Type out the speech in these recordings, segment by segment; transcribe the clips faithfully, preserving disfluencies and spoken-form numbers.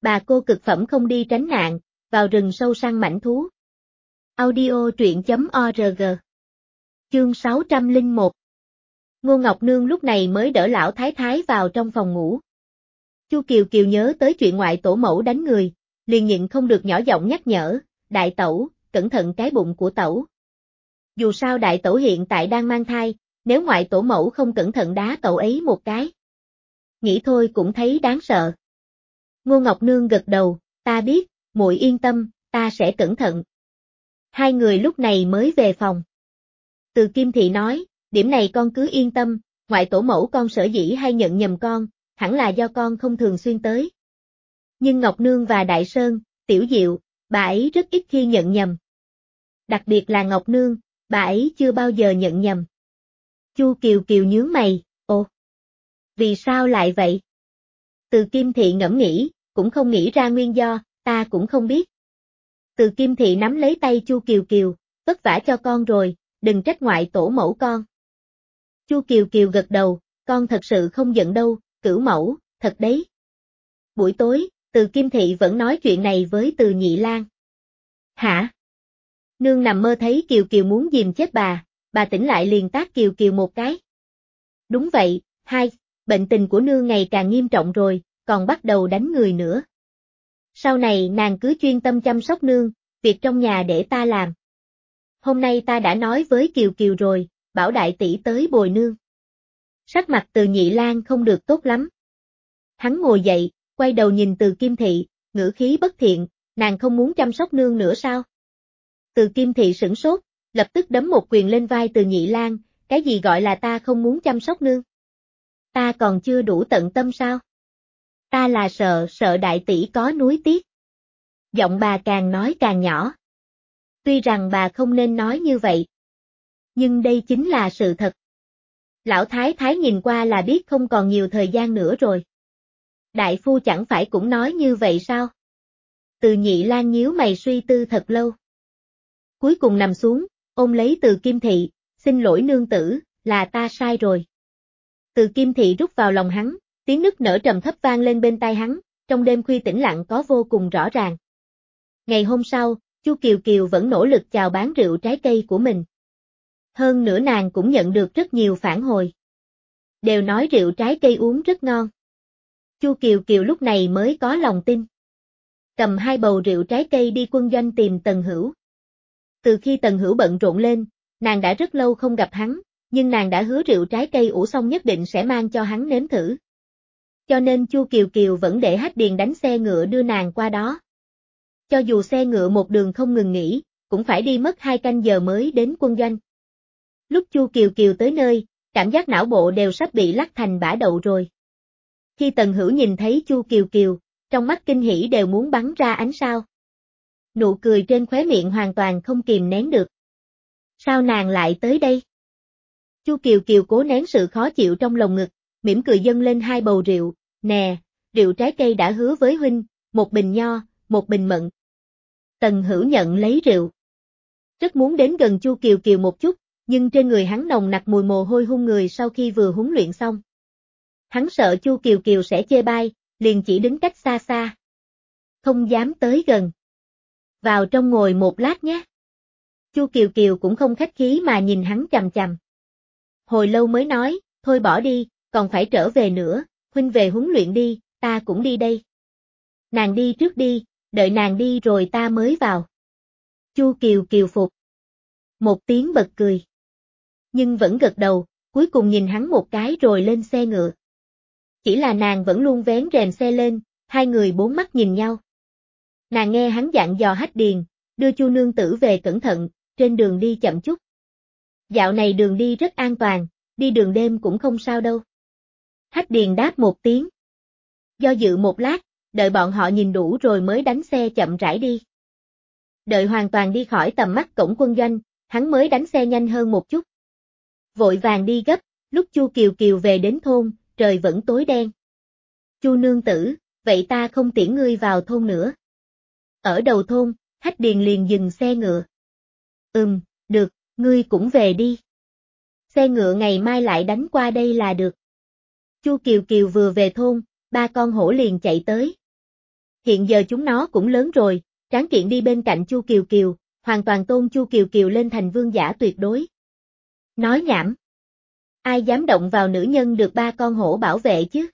Bà cô cực phẩm không đi tránh nạn, vào rừng sâu săn mãnh thú. Audio truyện chấm org. Chương sáu trăm lẻ một. Ngô Ngọc Nương lúc này mới đỡ lão thái thái vào trong phòng ngủ. Chu Kiều Kiều nhớ tới chuyện ngoại tổ mẫu đánh người, liền nhịn không được nhỏ giọng nhắc nhở, đại tẩu, cẩn thận cái bụng của tẩu. Dù sao đại tẩu hiện tại đang mang thai, nếu ngoại tổ mẫu không cẩn thận đá tẩu ấy một cái. Nghĩ thôi cũng thấy đáng sợ. Ngô Ngọc Nương gật đầu, ta biết, muội yên tâm, ta sẽ cẩn thận. Hai người lúc này mới về phòng. Từ Kim Thị nói, điểm này con cứ yên tâm, ngoại tổ mẫu con sở dĩ hay nhận nhầm con, hẳn là do con không thường xuyên tới. Nhưng Ngọc Nương và Đại Sơn, Tiểu Diệu, bà ấy rất ít khi nhận nhầm. Đặc biệt là Ngọc Nương, bà ấy chưa bao giờ nhận nhầm. Chu Kiều Kiều nhướng mày, ồ, vì sao lại vậy? Từ Kim Thị ngẫm nghĩ, cũng không nghĩ ra nguyên do, ta cũng không biết. Từ Kim Thị nắm lấy tay Chu Kiều Kiều, vất vả cho con rồi, đừng trách ngoại tổ mẫu con. Chu Kiều Kiều gật đầu, con thật sự không giận đâu, cửu mẫu, thật đấy. Buổi tối, Từ Kim Thị vẫn nói chuyện này với Từ Nhị Lang. Hả? Nương nằm mơ thấy Kiều Kiều muốn giềm chết bà, bà tỉnh lại liền tát Kiều Kiều một cái. Đúng vậy, hai, bệnh tình của nương ngày càng nghiêm trọng rồi, còn bắt đầu đánh người nữa. Sau này nàng cứ chuyên tâm chăm sóc nương, việc trong nhà để ta làm. Hôm nay ta đã nói với Kiều Kiều rồi, bảo đại tỷ tới bồi nương. Sắc mặt Từ Nhị Lang không được tốt lắm. Hắn ngồi dậy, quay đầu nhìn Từ Kim Thị, ngữ khí bất thiện, nàng không muốn chăm sóc nương nữa sao? Từ Kim Thị sửng sốt, lập tức đấm một quyền lên vai Từ Nhị Lang, cái gì gọi là ta không muốn chăm sóc nương? Ta còn chưa đủ tận tâm sao? Ta là sợ, sợ đại tỷ có nuối tiếc. Giọng bà càng nói càng nhỏ. Tuy rằng bà không nên nói như vậy. Nhưng đây chính là sự thật. Lão Thái Thái nhìn qua là biết không còn nhiều thời gian nữa rồi. Đại phu chẳng phải cũng nói như vậy sao? Từ Nhị Lang nhíu mày suy tư thật lâu. Cuối cùng nằm xuống, ôm lấy Từ Kim Thị, xin lỗi nương tử, là ta sai rồi. Từ Kim Thị rút vào lòng hắn, tiếng nức nở trầm thấp vang lên bên tai hắn, trong đêm khuya tĩnh lặng có vô cùng rõ ràng. Ngày hôm sau, Chu Kiều Kiều vẫn nỗ lực chào bán rượu trái cây của mình. Hơn nữa nàng cũng nhận được rất nhiều phản hồi. Đều nói rượu trái cây uống rất ngon. Chu Kiều Kiều lúc này mới có lòng tin. Cầm hai bầu rượu trái cây đi quân doanh tìm Tần Hữu. Từ khi Tần Hữu bận rộn lên, nàng đã rất lâu không gặp hắn, nhưng nàng đã hứa rượu trái cây ủ xong nhất định sẽ mang cho hắn nếm thử. Cho nên Chu Kiều Kiều vẫn để Hách Điền đánh xe ngựa đưa nàng qua đó. Cho dù xe ngựa một đường không ngừng nghỉ, cũng phải đi mất hai canh giờ mới đến quân doanh. Lúc Chu Kiều Kiều tới nơi, cảm giác não bộ đều sắp bị lắc thành bã đậu rồi. Khi Tần Hữu nhìn thấy Chu Kiều Kiều, trong mắt kinh hỉ đều muốn bắn ra ánh sao. Nụ cười trên khóe miệng hoàn toàn không kìm nén được. Sao nàng lại tới đây? Chu Kiều Kiều cố nén sự khó chịu trong lồng ngực, mỉm cười dâng lên hai bầu rượu, nè, rượu trái cây đã hứa với huynh, một bình nho, một bình mận. Tần Hữu nhận lấy rượu. Rất muốn đến gần Chu Kiều Kiều một chút, nhưng trên người hắn nồng nặc mùi mồ hôi hun người sau khi vừa huấn luyện xong. Hắn sợ Chu Kiều Kiều sẽ chê bai, liền chỉ đứng cách xa xa. Không dám tới gần. Vào trong ngồi một lát nhé. Chu Kiều Kiều cũng không khách khí mà nhìn hắn chằm chằm. Hồi lâu mới nói, thôi bỏ đi, còn phải trở về nữa, huynh về huấn luyện đi, ta cũng đi đây. Nàng đi trước đi, đợi nàng đi rồi ta mới vào. Chu Kiều Kiều phục. Một tiếng bật cười. Nhưng vẫn gật đầu, cuối cùng nhìn hắn một cái rồi lên xe ngựa. Chỉ là nàng vẫn luôn vén rèm xe lên, hai người bốn mắt nhìn nhau. Nàng nghe hắn dặn dò Hách Điền, đưa Chu nương tử về cẩn thận, trên đường đi chậm chút. Dạo này đường đi rất an toàn, đi đường đêm cũng không sao đâu. Hách Điền đáp một tiếng. Do dự một lát, đợi bọn họ nhìn đủ rồi mới đánh xe chậm rãi đi. Đợi hoàn toàn đi khỏi tầm mắt cổng quân doanh, hắn mới đánh xe nhanh hơn một chút. Vội vàng đi gấp, lúc Chu Kiều Kiều về đến thôn, trời vẫn tối đen. Chu nương tử, vậy ta không tiễn ngươi vào thôn nữa. Ở đầu thôn, Hách Điền liền dừng xe ngựa. Ừm, được, ngươi cũng về đi. Xe ngựa ngày mai lại đánh qua đây là được. Chu Kiều Kiều vừa về thôn, ba con hổ liền chạy tới. Hiện giờ chúng nó cũng lớn rồi, Tráng Kiện đi bên cạnh Chu Kiều Kiều, hoàn toàn tôn Chu Kiều Kiều lên thành vương giả tuyệt đối. Nói nhảm. Ai dám động vào nữ nhân được ba con hổ bảo vệ chứ?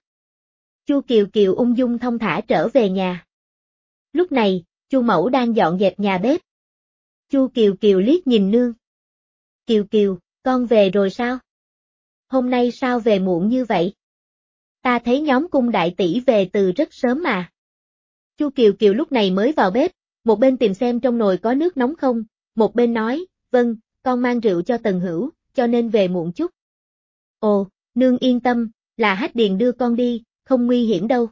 Chu Kiều Kiều ung dung thong thả trở về nhà. Lúc này, Chu Mẫu đang dọn dẹp nhà bếp. Chu Kiều Kiều liếc nhìn nương. Kiều Kiều, con về rồi sao? Hôm nay sao về muộn như vậy? Ta thấy nhóm cung đại tỷ về từ rất sớm mà. Chu Kiều Kiều lúc này mới vào bếp, một bên tìm xem trong nồi có nước nóng không, một bên nói, vâng, con mang rượu cho Tần Hữu, cho nên về muộn chút. Ồ, nương yên tâm, là Hách Điền đưa con đi, không nguy hiểm đâu.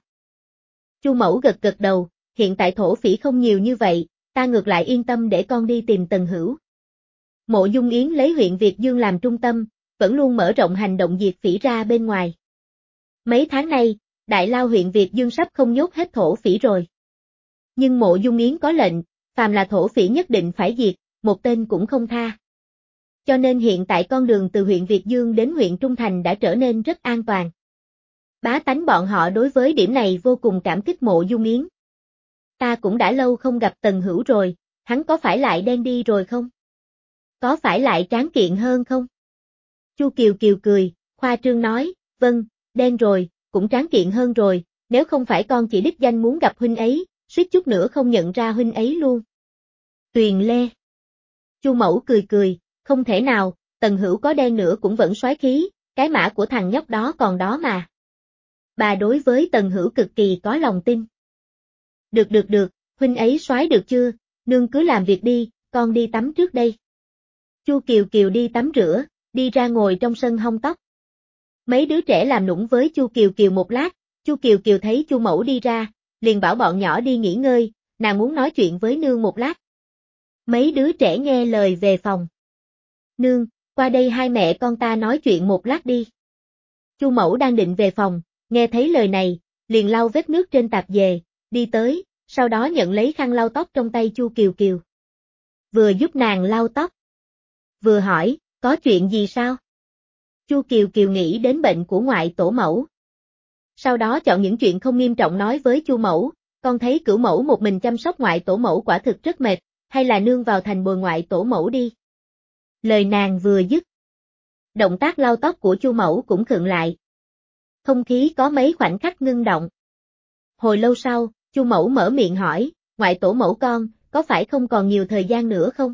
Chu Mẫu gật gật đầu, hiện tại thổ phỉ không nhiều như vậy, ta ngược lại yên tâm để con đi tìm Tần Hữu. Mộ Dung Yến lấy huyện Việt Dương làm trung tâm, vẫn luôn mở rộng hành động diệt phỉ ra bên ngoài. Mấy tháng nay, Đại Lao huyện Việt Dương sắp không nhốt hết thổ phỉ rồi. Nhưng Mộ Dung Yến có lệnh, phàm là thổ phỉ nhất định phải diệt, một tên cũng không tha. Cho nên hiện tại con đường từ huyện Việt Dương đến huyện Trung Thành đã trở nên rất an toàn. Bá tánh bọn họ đối với điểm này vô cùng cảm kích Mộ Dung Yến. Ta cũng đã lâu không gặp Tần Hữu rồi, hắn có phải lại đen đi rồi không? Có phải lại tráng kiện hơn không? Chu Kiều Kiều cười, khoa trương nói, vâng, đen rồi, cũng tráng kiện hơn rồi, nếu không phải con chỉ đích danh muốn gặp huynh ấy, suýt chút nữa không nhận ra huynh ấy luôn. Tuyền Lê. Chu Mẫu cười cười, không thể nào, Tần Hữu có đen nữa cũng vẫn soái khí, cái mã của thằng nhóc đó còn đó mà. Bà đối với Tần Hữu cực kỳ có lòng tin. Được được được, huynh ấy soái được chưa, nương cứ làm việc đi, con đi tắm trước đây. Chu Kiều Kiều đi tắm rửa, đi ra ngồi trong sân hong tóc. Mấy đứa trẻ làm nũng với Chu Kiều Kiều một lát, Chu Kiều Kiều thấy Chu Mẫu đi ra, liền bảo bọn nhỏ đi nghỉ ngơi, nàng muốn nói chuyện với nương một lát. Mấy đứa trẻ nghe lời về phòng. Nương, qua đây hai mẹ con ta nói chuyện một lát đi. Chu Mẫu đang định về phòng, nghe thấy lời này, liền lau vết nước trên tạp dề, đi tới, sau đó nhận lấy khăn lau tóc trong tay Chu Kiều Kiều. Vừa giúp nàng lau tóc, vừa hỏi, có chuyện gì sao? Chu Kiều Kiều nghĩ đến bệnh của ngoại tổ mẫu. Sau đó chọn những chuyện không nghiêm trọng nói với Chu Mẫu, con thấy Cửu Mẫu một mình chăm sóc ngoại tổ mẫu quả thực rất mệt, hay là nương vào thành bồi ngoại tổ mẫu đi. Lời nàng vừa dứt. Động tác lau tóc của Chu Mẫu cũng khựng lại. Không khí có mấy khoảnh khắc ngưng động. Hồi lâu sau, Chu Mẫu mở miệng hỏi, ngoại tổ mẫu con, có phải không còn nhiều thời gian nữa không?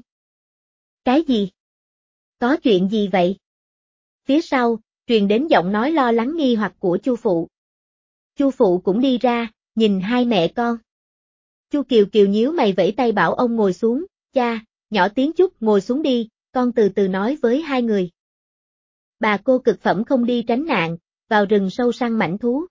Cái gì? Có chuyện gì vậy? Phía sau, truyền đến giọng nói lo lắng nghi hoặc của Chu phụ. Chu phụ cũng đi ra, nhìn hai mẹ con. Chu Kiều Kiều nhíu mày vẫy tay bảo ông ngồi xuống, cha, nhỏ tiếng chút ngồi xuống đi, con từ từ nói với hai người. Bà cô cực phẩm không đi tránh nạn, vào rừng sâu săn mãnh thú.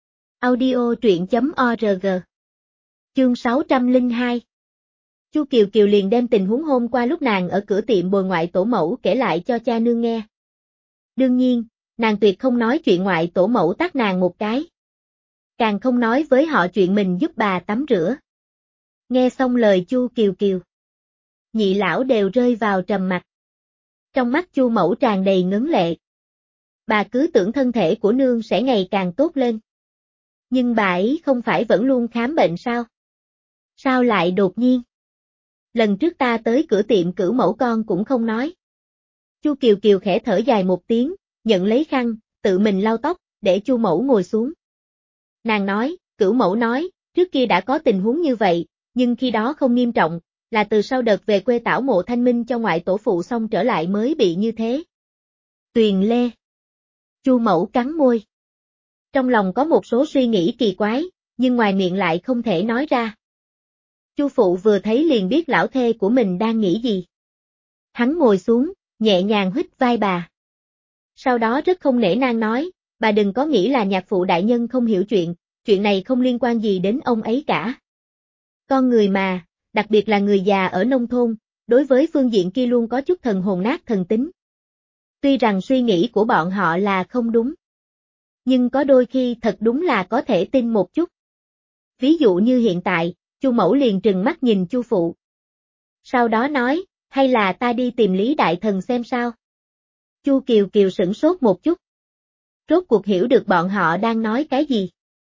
Audio truyện chấm org. Chương sáu trăm lẻ hai. Chu Kiều Kiều liền đem tình huống hôm qua lúc nàng ở cửa tiệm bồi ngoại tổ mẫu kể lại cho cha nương nghe. Đương nhiên, nàng tuyệt không nói chuyện ngoại tổ mẫu tát nàng một cái. Càng không nói với họ chuyện mình giúp bà tắm rửa. Nghe xong lời Chu Kiều Kiều, nhị lão đều rơi vào trầm mặc. Trong mắt Chu Mẫu tràn đầy ngấn lệ. Bà cứ tưởng thân thể của nương sẽ ngày càng tốt lên. Nhưng bà ấy không phải vẫn luôn khám bệnh sao? Sao lại đột nhiên? Lần trước ta tới cửa tiệm Cửu Mẫu con cũng không nói. Chu Kiều Kiều khẽ thở dài một tiếng, nhận lấy khăn, tự mình lau tóc, để Chu Mẫu ngồi xuống. Nàng nói, Cửu Mẫu nói, trước kia đã có tình huống như vậy, nhưng khi đó không nghiêm trọng, là từ sau đợt về quê tảo mộ thanh minh cho ngoại tổ phụ xong trở lại mới bị như thế. Tuyền Lê. Chu Mẫu cắn môi. Trong lòng có một số suy nghĩ kỳ quái, nhưng ngoài miệng lại không thể nói ra. Chu phụ vừa thấy liền biết lão thê của mình đang nghĩ gì. Hắn ngồi xuống, nhẹ nhàng hít vai bà. Sau đó rất không nể nang nói, bà đừng có nghĩ là nhạc phụ đại nhân không hiểu chuyện, chuyện này không liên quan gì đến ông ấy cả. Con người mà, đặc biệt là người già ở nông thôn, đối với phương diện kia luôn có chút thần hồn nát thần tính. Tuy rằng suy nghĩ của bọn họ là không đúng, nhưng có đôi khi thật đúng là có thể tin một chút. Ví dụ như hiện tại, Chu Mẫu liền trừng mắt nhìn Chu phụ. Sau đó nói, hay là ta đi tìm Lý Đại Thần xem sao? Chu Kiều Kiều sửng sốt một chút. Rốt cuộc hiểu được bọn họ đang nói cái gì.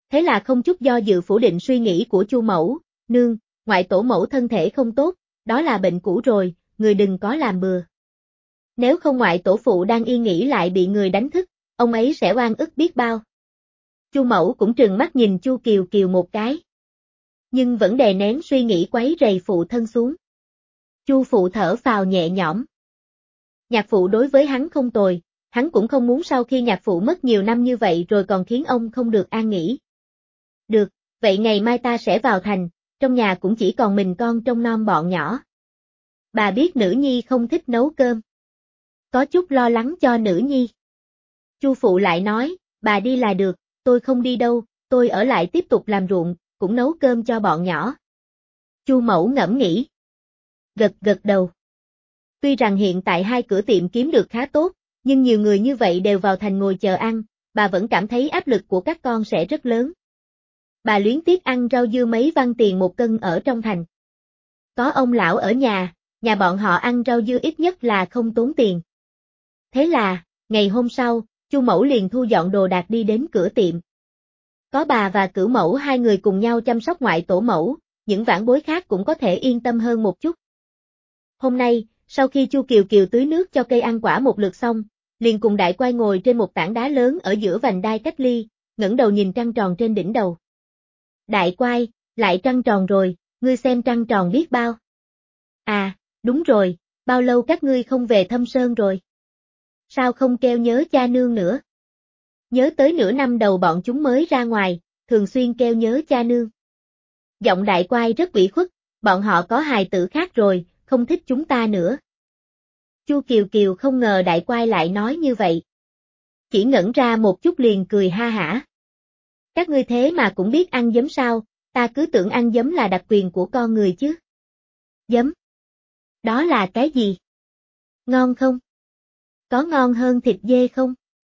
Thế là không chút do dự phủ định suy nghĩ của Chu mẫu, nương, ngoại tổ mẫu thân thể không tốt, đó là bệnh cũ rồi, người đừng có làm bừa. Nếu không ngoại tổ phụ đang yên nghỉ lại bị người đánh thức, ông ấy sẽ oan ức biết bao. Chu mẫu cũng trừng mắt nhìn Chu Kiều Kiều một cái. Nhưng vẫn đè nén suy nghĩ quấy rầy phụ thân xuống. Chu phụ thở phào nhẹ nhõm. Nhạc phụ đối với hắn không tồi, hắn cũng không muốn sau khi nhạc phụ mất nhiều năm như vậy rồi còn khiến ông không được an nghỉ. Được, vậy ngày mai ta sẽ vào thành, trong nhà cũng chỉ còn mình con trông nom bọn nhỏ. Bà biết nữ nhi không thích nấu cơm. Có chút lo lắng cho nữ nhi. Chu phụ lại nói, bà đi là được, tôi không đi đâu, tôi ở lại tiếp tục làm ruộng, cũng nấu cơm cho bọn nhỏ. Chu mẫu ngẫm nghĩ. Gật gật đầu. Tuy rằng hiện tại hai cửa tiệm kiếm được khá tốt, nhưng nhiều người như vậy đều vào thành ngồi chờ ăn, bà vẫn cảm thấy áp lực của các con sẽ rất lớn. Bà luyến tiếc ăn rau dưa mấy văn tiền một cân ở trong thành. Có ông lão ở nhà, nhà bọn họ ăn rau dưa ít nhất là không tốn tiền. Thế là, ngày hôm sau, Chu mẫu liền thu dọn đồ đạc đi đến cửa tiệm. Có bà và cửu mẫu hai người cùng nhau chăm sóc ngoại tổ mẫu, những vãn bối khác cũng có thể yên tâm hơn một chút. Hôm nay, sau khi Chu Kiều Kiều tưới nước cho cây ăn quả một lượt xong, liền cùng Đại Quay ngồi trên một tảng đá lớn ở giữa vành đai cách ly, ngẩng đầu nhìn trăng tròn trên đỉnh đầu. Đại Quay, lại trăng tròn rồi, ngươi xem trăng tròn biết bao. À, đúng rồi, bao lâu các ngươi không về Thâm Sơn rồi? Sao không kêu nhớ cha nương nữa? Nhớ tới nửa năm đầu bọn chúng mới ra ngoài, thường xuyên kêu nhớ cha nương. Giọng Đại Quay rất ủy khuất, bọn họ có hài tử khác rồi, không thích chúng ta nữa. Chu Kiều Kiều không ngờ Đại Quay lại nói như vậy. Chỉ ngẩn ra một chút liền cười ha hả. Các ngươi thế mà cũng biết ăn giấm sao, ta cứ tưởng ăn giấm là đặc quyền của con người chứ. Giấm? Đó là cái gì? Ngon không? Có ngon hơn thịt dê không?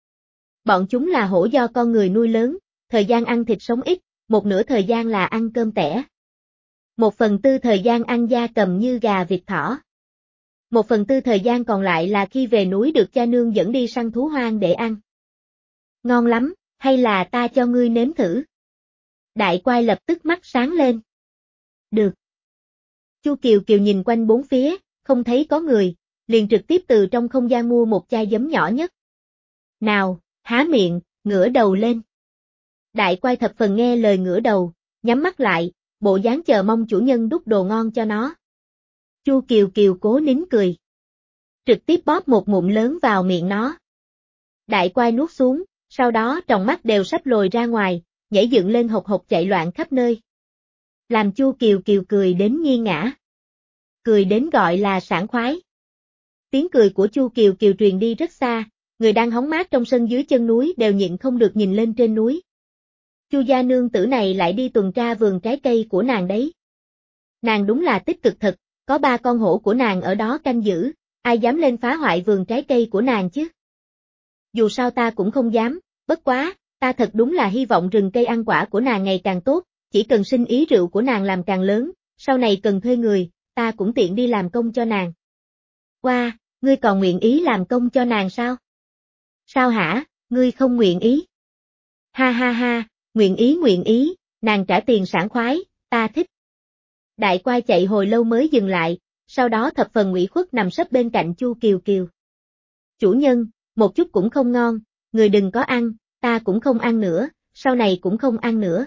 Bọn chúng là hổ do con người nuôi lớn, thời gian ăn thịt sống ít, một nửa thời gian là ăn cơm tẻ. Một phần tư thời gian ăn gia cầm như gà vịt thỏ. Một phần tư thời gian còn lại là khi về núi được cha nương dẫn đi săn thú hoang để ăn. Ngon lắm, hay là ta cho ngươi nếm thử? Đại Quay lập tức mắt sáng lên. Được. Chu Kiều Kiều nhìn quanh bốn phía, không thấy có người, liền trực tiếp từ trong không gian mua một chai giấm nhỏ nhất. Nào, há miệng, ngửa đầu lên. Đại Quay thập phần nghe lời ngửa đầu, nhắm mắt lại, bộ dáng chờ mong chủ nhân đút đồ ngon cho nó. Chu Kiều Kiều cố nín cười. Trực tiếp bóp một ngụm lớn vào miệng nó. Đại Quay nuốt xuống, sau đó tròng mắt đều sắp lồi ra ngoài, nhảy dựng lên hộc hộc chạy loạn khắp nơi. Làm Chu Kiều Kiều cười đến nghiêng ngã. Cười đến gọi là sảng khoái. Tiếng cười của Chu Kiều Kiều truyền đi rất xa, người đang hóng mát trong sân dưới chân núi đều nhịn không được nhìn lên trên núi. Chu gia nương tử này lại đi tuần tra vườn trái cây của nàng đấy. Nàng đúng là tích cực thật, có ba con hổ của nàng ở đó canh giữ, ai dám lên phá hoại vườn trái cây của nàng chứ? Dù sao ta cũng không dám, bất quá, ta thật đúng là hy vọng rừng cây ăn quả của nàng ngày càng tốt, chỉ cần sinh ý rượu của nàng làm càng lớn, sau này cần thuê người, ta cũng tiện đi làm công cho nàng. Wow, ngươi còn nguyện ý làm công cho nàng sao? Sao hả, ngươi không nguyện ý? Ha ha ha, nguyện ý nguyện ý, nàng trả tiền sảng khoái, ta thích. Đại Quay chạy hồi lâu mới dừng lại, sau đó thập phần ủy khuất nằm sấp bên cạnh Chu Kiều Kiều. Chủ nhân, một chút cũng không ngon, người đừng có ăn, ta cũng không ăn nữa, sau này cũng không ăn nữa.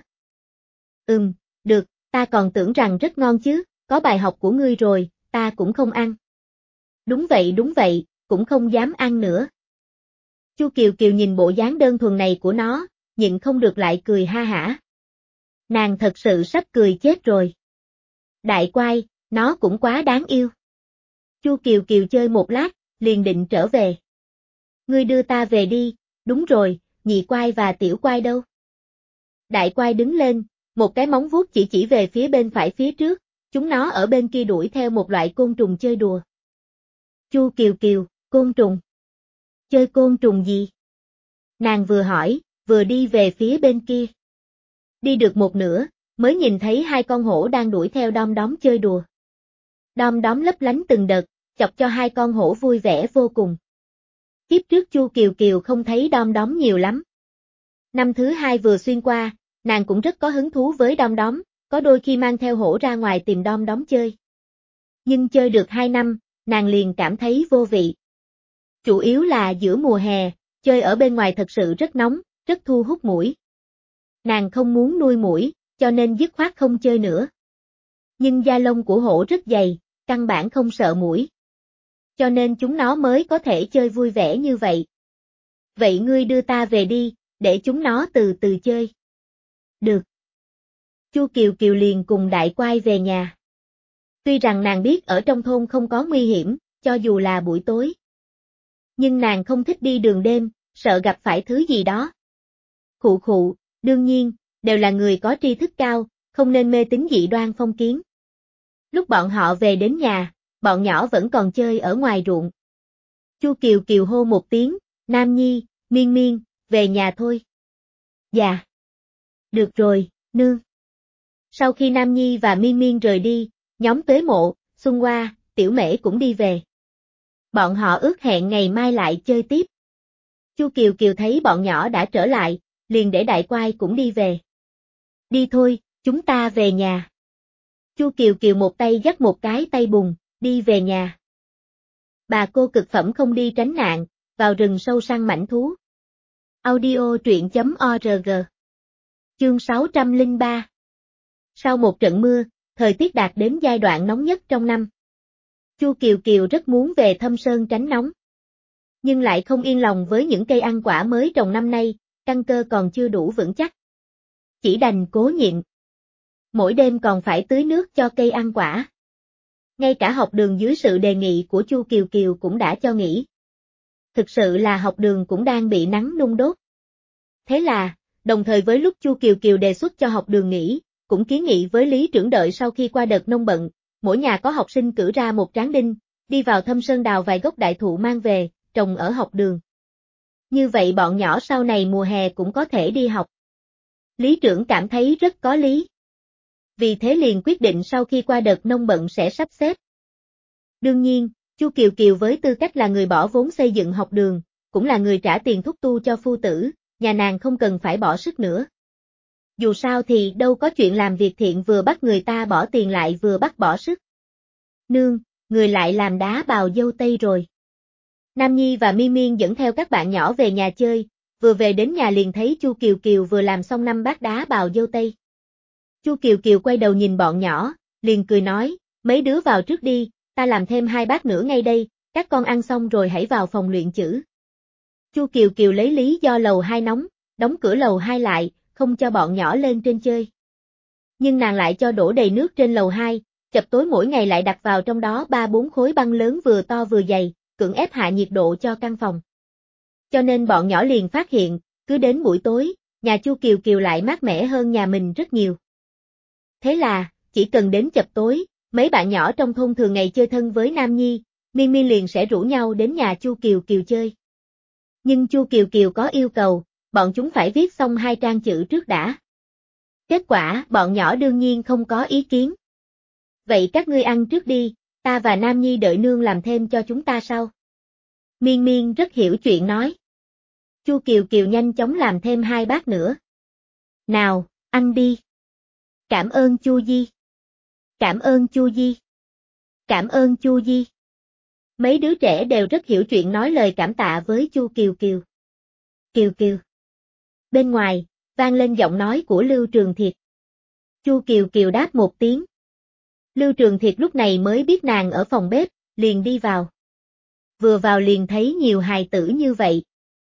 Ừm, được, ta còn tưởng rằng rất ngon chứ, có bài học của ngươi rồi, ta cũng không ăn. Đúng vậy đúng vậy, cũng không dám ăn nữa. Chu Kiều Kiều nhìn bộ dáng đơn thuần này của nó, nhịn không được lại cười ha hả. Nàng thật sự sắp cười chết rồi. Đại Quay, nó cũng quá đáng yêu. Chu Kiều Kiều chơi một lát, liền định trở về. Ngươi đưa ta về đi, đúng rồi, nhị Quay và tiểu Quay đâu? Đại Quay đứng lên, một cái móng vuốt chỉ chỉ về phía bên phải phía trước, chúng nó ở bên kia đuổi theo một loại côn trùng chơi đùa. Chu Kiều Kiều, côn trùng. Chơi côn trùng gì? Nàng vừa hỏi, vừa đi về phía bên kia. Đi được một nửa, mới nhìn thấy hai con hổ đang đuổi theo Đom Đóm chơi đùa. Đom Đóm lấp lánh từng đợt, chọc cho hai con hổ vui vẻ vô cùng. Kiếp trước Chu Kiều Kiều không thấy Đom Đóm nhiều lắm. Năm thứ hai vừa xuyên qua, nàng cũng rất có hứng thú với đom đóm, có đôi khi mang theo hổ ra ngoài tìm đom đóm chơi. Nhưng chơi được hai năm, nàng liền cảm thấy vô vị. Chủ yếu là giữa mùa hè, chơi ở bên ngoài thật sự rất nóng, rất thu hút muỗi. Nàng không muốn nuôi muỗi, cho nên dứt khoát không chơi nữa. Nhưng da lông của hổ rất dày, căn bản không sợ muỗi. Cho nên chúng nó mới có thể chơi vui vẻ như vậy. Vậy ngươi đưa ta về đi, để chúng nó từ từ chơi. Được. Chu Kiều Kiều liền cùng đại quai về nhà. Tuy rằng nàng biết ở trong thôn không có nguy hiểm, cho dù là buổi tối. Nhưng nàng không thích đi đường đêm, sợ gặp phải thứ gì đó. Khụ khụ, đương nhiên, đều là người có tri thức cao, không nên mê tín dị đoan phong kiến. Lúc bọn họ về đến nhà, bọn nhỏ vẫn còn chơi ở ngoài ruộng. Chu Kiều Kiều hô một tiếng, Nam Nhi, Miên Miên, về nhà thôi. Dạ. Được rồi, nương. Sau khi Nam Nhi và Miên Miên rời đi, nhóm Tuế Mộ, Xuân Hoa, Tiểu Mễ cũng đi về. Bọn họ ước hẹn ngày mai lại chơi tiếp. Chu Kiều Kiều thấy bọn nhỏ đã trở lại, liền để đại quai cũng đi về. Đi thôi, chúng ta về nhà. Chu Kiều Kiều một tay dắt một cái tay bùn, đi về nhà. Bà cô cực phẩm không đi tránh nạn, vào rừng sâu săn mãnh thú. Audio truyện chấm org. Chương sáu trăm lẻ ba. Sau một trận mưa, thời tiết đạt đến giai đoạn nóng nhất trong năm. Chu Kiều Kiều rất muốn về Thâm Sơn tránh nóng. Nhưng lại không yên lòng với những cây ăn quả mới trồng năm nay, căn cơ còn chưa đủ vững chắc. Chỉ đành cố nhịn. Mỗi đêm còn phải tưới nước cho cây ăn quả. Ngay cả học đường dưới sự đề nghị của Chu Kiều Kiều cũng đã cho nghỉ. Thực sự là học đường cũng đang bị nắng nung đốt. Thế là, đồng thời với lúc Chu Kiều Kiều đề xuất cho học đường nghỉ, cũng kiến nghị với lý trưởng đợi sau khi qua đợt nông bận, mỗi nhà có học sinh cử ra một tráng đinh, đi vào Thâm Sơn đào vài gốc đại thụ mang về, trồng ở học đường. Như vậy bọn nhỏ sau này mùa hè cũng có thể đi học. Lý trưởng cảm thấy rất có lý. Vì thế liền quyết định sau khi qua đợt nông bận sẽ sắp xếp. Đương nhiên, Chu Kiều Kiều với tư cách là người bỏ vốn xây dựng học đường, cũng là người trả tiền thúc tu cho phu tử, nhà nàng không cần phải bỏ sức nữa. Dù sao thì đâu có chuyện làm việc thiện vừa bắt người ta bỏ tiền lại vừa bắt bỏ sức. Nương, người lại làm đá bào dâu tây rồi. Nam Nhi và Mi Miên dẫn theo các bạn nhỏ về nhà chơi, vừa về đến nhà liền thấy Chu Kiều Kiều vừa làm xong năm bát đá bào dâu tây. Chu Kiều Kiều quay đầu nhìn bọn nhỏ, liền cười nói, mấy đứa vào trước đi, ta làm thêm hai bát nữa ngay đây, các con ăn xong rồi hãy vào phòng luyện chữ. Chu Kiều Kiều lấy lý do lầu hai nóng, đóng cửa lầu hai lại, không cho bọn nhỏ lên trên chơi. Nhưng nàng lại cho đổ đầy nước trên lầu hai, chập tối mỗi ngày lại đặt vào trong đó ba bốn khối băng lớn vừa to vừa dày, cưỡng ép hạ nhiệt độ cho căn phòng. Cho nên bọn nhỏ liền phát hiện, cứ đến buổi tối, nhà Chu Kiều Kiều lại mát mẻ hơn nhà mình rất nhiều. Thế là, chỉ cần đến chập tối, mấy bạn nhỏ trong thôn thường ngày chơi thân với Nam Nhi, Miên Miên liền sẽ rủ nhau đến nhà Chu Kiều Kiều chơi. Nhưng Chu Kiều Kiều có yêu cầu, bọn chúng phải viết xong hai trang chữ trước đã. Kết quả, bọn nhỏ đương nhiên không có ý kiến. Vậy các ngươi ăn trước đi, ta và Nam Nhi đợi nương làm thêm cho chúng ta sau. Miên Miên rất hiểu chuyện nói. Chu Kiều Kiều nhanh chóng làm thêm hai bát nữa. Nào, ăn đi. Cảm ơn Chu Di. Cảm ơn Chu Di. Cảm ơn Chu Di. Mấy đứa trẻ đều rất hiểu chuyện nói lời cảm tạ với Chu Kiều Kiều. Kiều Kiều. Bên ngoài, vang lên giọng nói của Lưu Trường Thiệt. Chu Kiều Kiều đáp một tiếng. Lưu Trường Thiệt lúc này mới biết nàng ở phòng bếp, liền đi vào. Vừa vào liền thấy nhiều hài tử như vậy.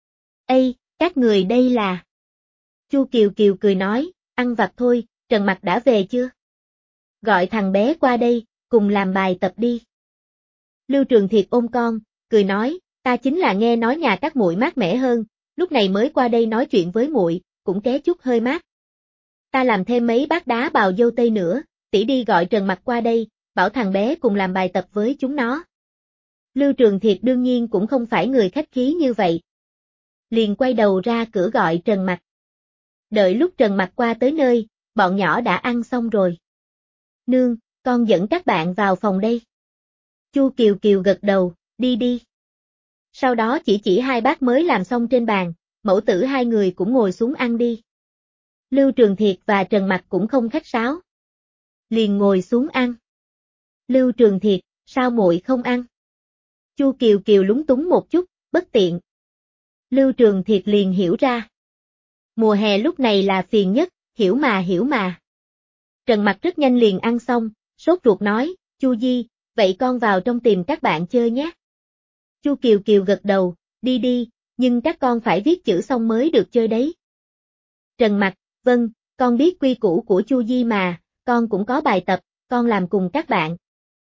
Ê, các người đây là... Chu Kiều Kiều cười nói, ăn vặt thôi, Trần Mặc đã về chưa? Gọi thằng bé qua đây, cùng làm bài tập đi. Lưu Trường Thiệt ôm con, cười nói, ta chính là nghe nói nhà các muội mát mẻ hơn, lúc này mới qua đây nói chuyện với muội, cũng ké chút hơi mát. Ta làm thêm mấy bát đá bào dâu tây nữa, tỷ đi gọi Trần Mặc qua đây, bảo thằng bé cùng làm bài tập với chúng nó. Lưu Trường Thiệt đương nhiên cũng không phải người khách khí như vậy. Liền quay đầu ra cửa gọi Trần Mặc. Đợi lúc Trần Mặc qua tới nơi, bọn nhỏ đã ăn xong rồi. Nương, con dẫn các bạn vào phòng đây. Chu Kiều Kiều gật đầu, đi đi. Sau đó chỉ chỉ hai bát mới làm xong trên bàn, mẫu tử hai người cũng ngồi xuống ăn đi. Lưu Trường Thiệt và Trần Mặc cũng không khách sáo. Liền ngồi xuống ăn. Lưu Trường Thiệt, sao muội không ăn? Chu Kiều Kiều lúng túng một chút, bất tiện. Lưu Trường Thiệt liền hiểu ra. Mùa hè lúc này là phiền nhất, hiểu mà hiểu mà. Trần Mặc rất nhanh liền ăn xong, sốt ruột nói, Chu Di, vậy con vào trong tìm các bạn chơi nhé. Chu Kiều Kiều gật đầu, đi đi, nhưng các con phải viết chữ xong mới được chơi đấy. Trần Mặc, vâng, con biết quy củ của Chu Di mà, con cũng có bài tập, con làm cùng các bạn.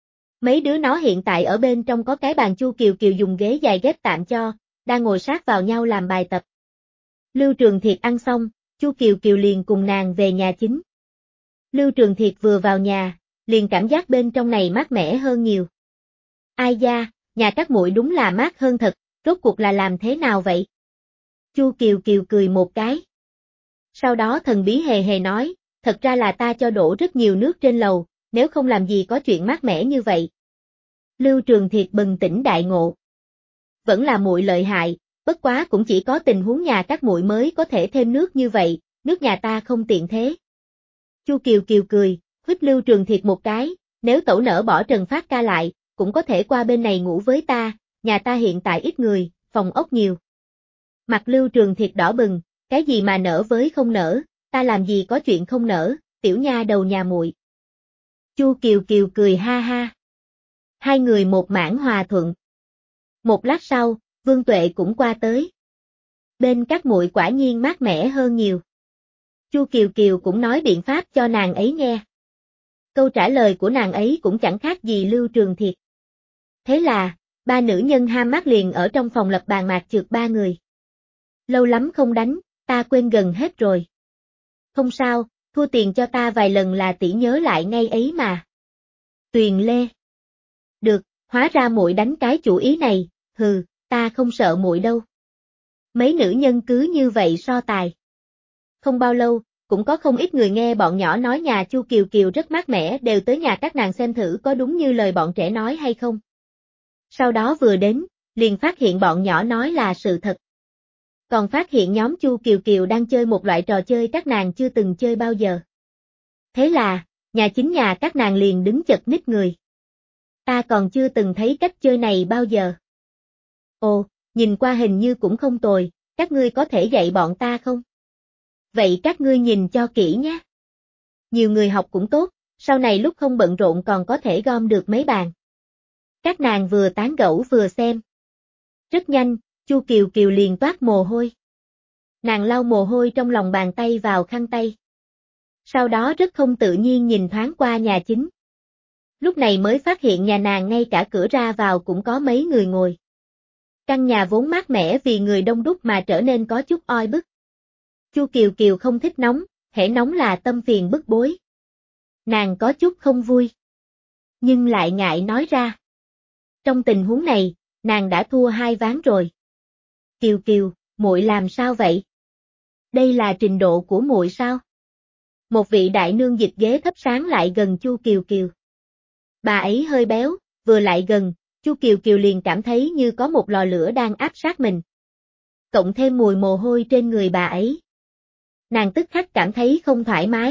Mấy đứa nó hiện tại ở bên trong có cái bàn. Chu Kiều Kiều dùng ghế dài ghép tạm cho, đang ngồi sát vào nhau làm bài tập. Lưu Trường Thiệt ăn xong, Chu Kiều Kiều liền cùng nàng về nhà chính. Lưu Trường Thiệt vừa vào nhà, liền cảm giác bên trong này mát mẻ hơn nhiều. Ai da, nhà các muội đúng là mát hơn thật, rốt cuộc là làm thế nào vậy? Chu Kiều Kiều cười một cái. Sau đó thần bí hề hề nói, thật ra là ta cho đổ rất nhiều nước trên lầu, nếu không làm gì có chuyện mát mẻ như vậy. Lưu Trường Thiệt bừng tỉnh đại ngộ. Vẫn là muội lợi hại, bất quá cũng chỉ có tình huống nhà các muội mới có thể thêm nước như vậy, nước nhà ta không tiện thế. Chu Kiều Kiều cười, huýt Lưu Trường Thiệt một cái, nếu tẩu nỡ bỏ Trần Phát ca lại, cũng có thể qua bên này ngủ với ta, nhà ta hiện tại ít người, phòng ốc nhiều. Mặt Lưu Trường Thiệt đỏ bừng, cái gì mà nỡ với không nỡ, ta làm gì có chuyện không nỡ, tiểu nha đầu nhà muội. Chu Kiều Kiều cười ha ha. Hai người một mảng hòa thuận. Một lát sau, Vương Tuệ cũng qua tới. Bên các muội quả nhiên mát mẻ hơn nhiều. Chu Kiều Kiều cũng nói biện pháp cho nàng ấy nghe. Câu trả lời của nàng ấy cũng chẳng khác gì Lưu Trường Thiệt. Thế là, ba nữ nhân ham mát liền ở trong phòng lập bàn mạc trượt ba người. Lâu lắm không đánh, ta quên gần hết rồi. Không sao, thua tiền cho ta vài lần là tỷ nhớ lại ngay ấy mà. Tuyền Lê. Được, hóa ra muội đánh cái chủ ý này, hừ, ta không sợ muội đâu. Mấy nữ nhân cứ như vậy so tài. Không bao lâu, cũng có không ít người nghe bọn nhỏ nói nhà Chu Kiều Kiều rất mát mẻ đều tới nhà các nàng xem thử có đúng như lời bọn trẻ nói hay không. Sau đó vừa đến, liền phát hiện bọn nhỏ nói là sự thật. Còn phát hiện nhóm Chu Kiều Kiều đang chơi một loại trò chơi các nàng chưa từng chơi bao giờ. Thế là, nhà chính nhà các nàng liền đứng chật ních người. Ta còn chưa từng thấy cách chơi này bao giờ. Ồ, nhìn qua hình như cũng không tồi, các ngươi có thể dạy bọn ta không? Vậy các ngươi nhìn cho kỹ nhé. Nhiều người học cũng tốt, sau này lúc không bận rộn còn có thể gom được mấy bàn. Các nàng vừa tán gẫu vừa xem. Rất nhanh, Chu Kiều Kiều liền toát mồ hôi. Nàng lau mồ hôi trong lòng bàn tay vào khăn tay. Sau đó rất không tự nhiên nhìn thoáng qua nhà chính. Lúc này mới phát hiện nhà nàng ngay cả cửa ra vào cũng có mấy người ngồi. Căn nhà vốn mát mẻ vì người đông đúc mà trở nên có chút oi bức. Chu Kiều Kiều không thích nóng, hễ nóng là tâm phiền bức bối. Nàng có chút không vui. Nhưng lại ngại nói ra. Trong tình huống này, nàng đã thua hai ván rồi. Kiều Kiều, muội làm sao vậy? Đây là trình độ của muội sao? Một vị đại nương dịch ghế thấp sáng lại gần Chu Kiều Kiều. Bà ấy hơi béo, vừa lại gần, Chu Kiều Kiều liền cảm thấy như có một lò lửa đang áp sát mình. Cộng thêm mùi mồ hôi trên người bà ấy. Nàng tức khắc cảm thấy không thoải mái.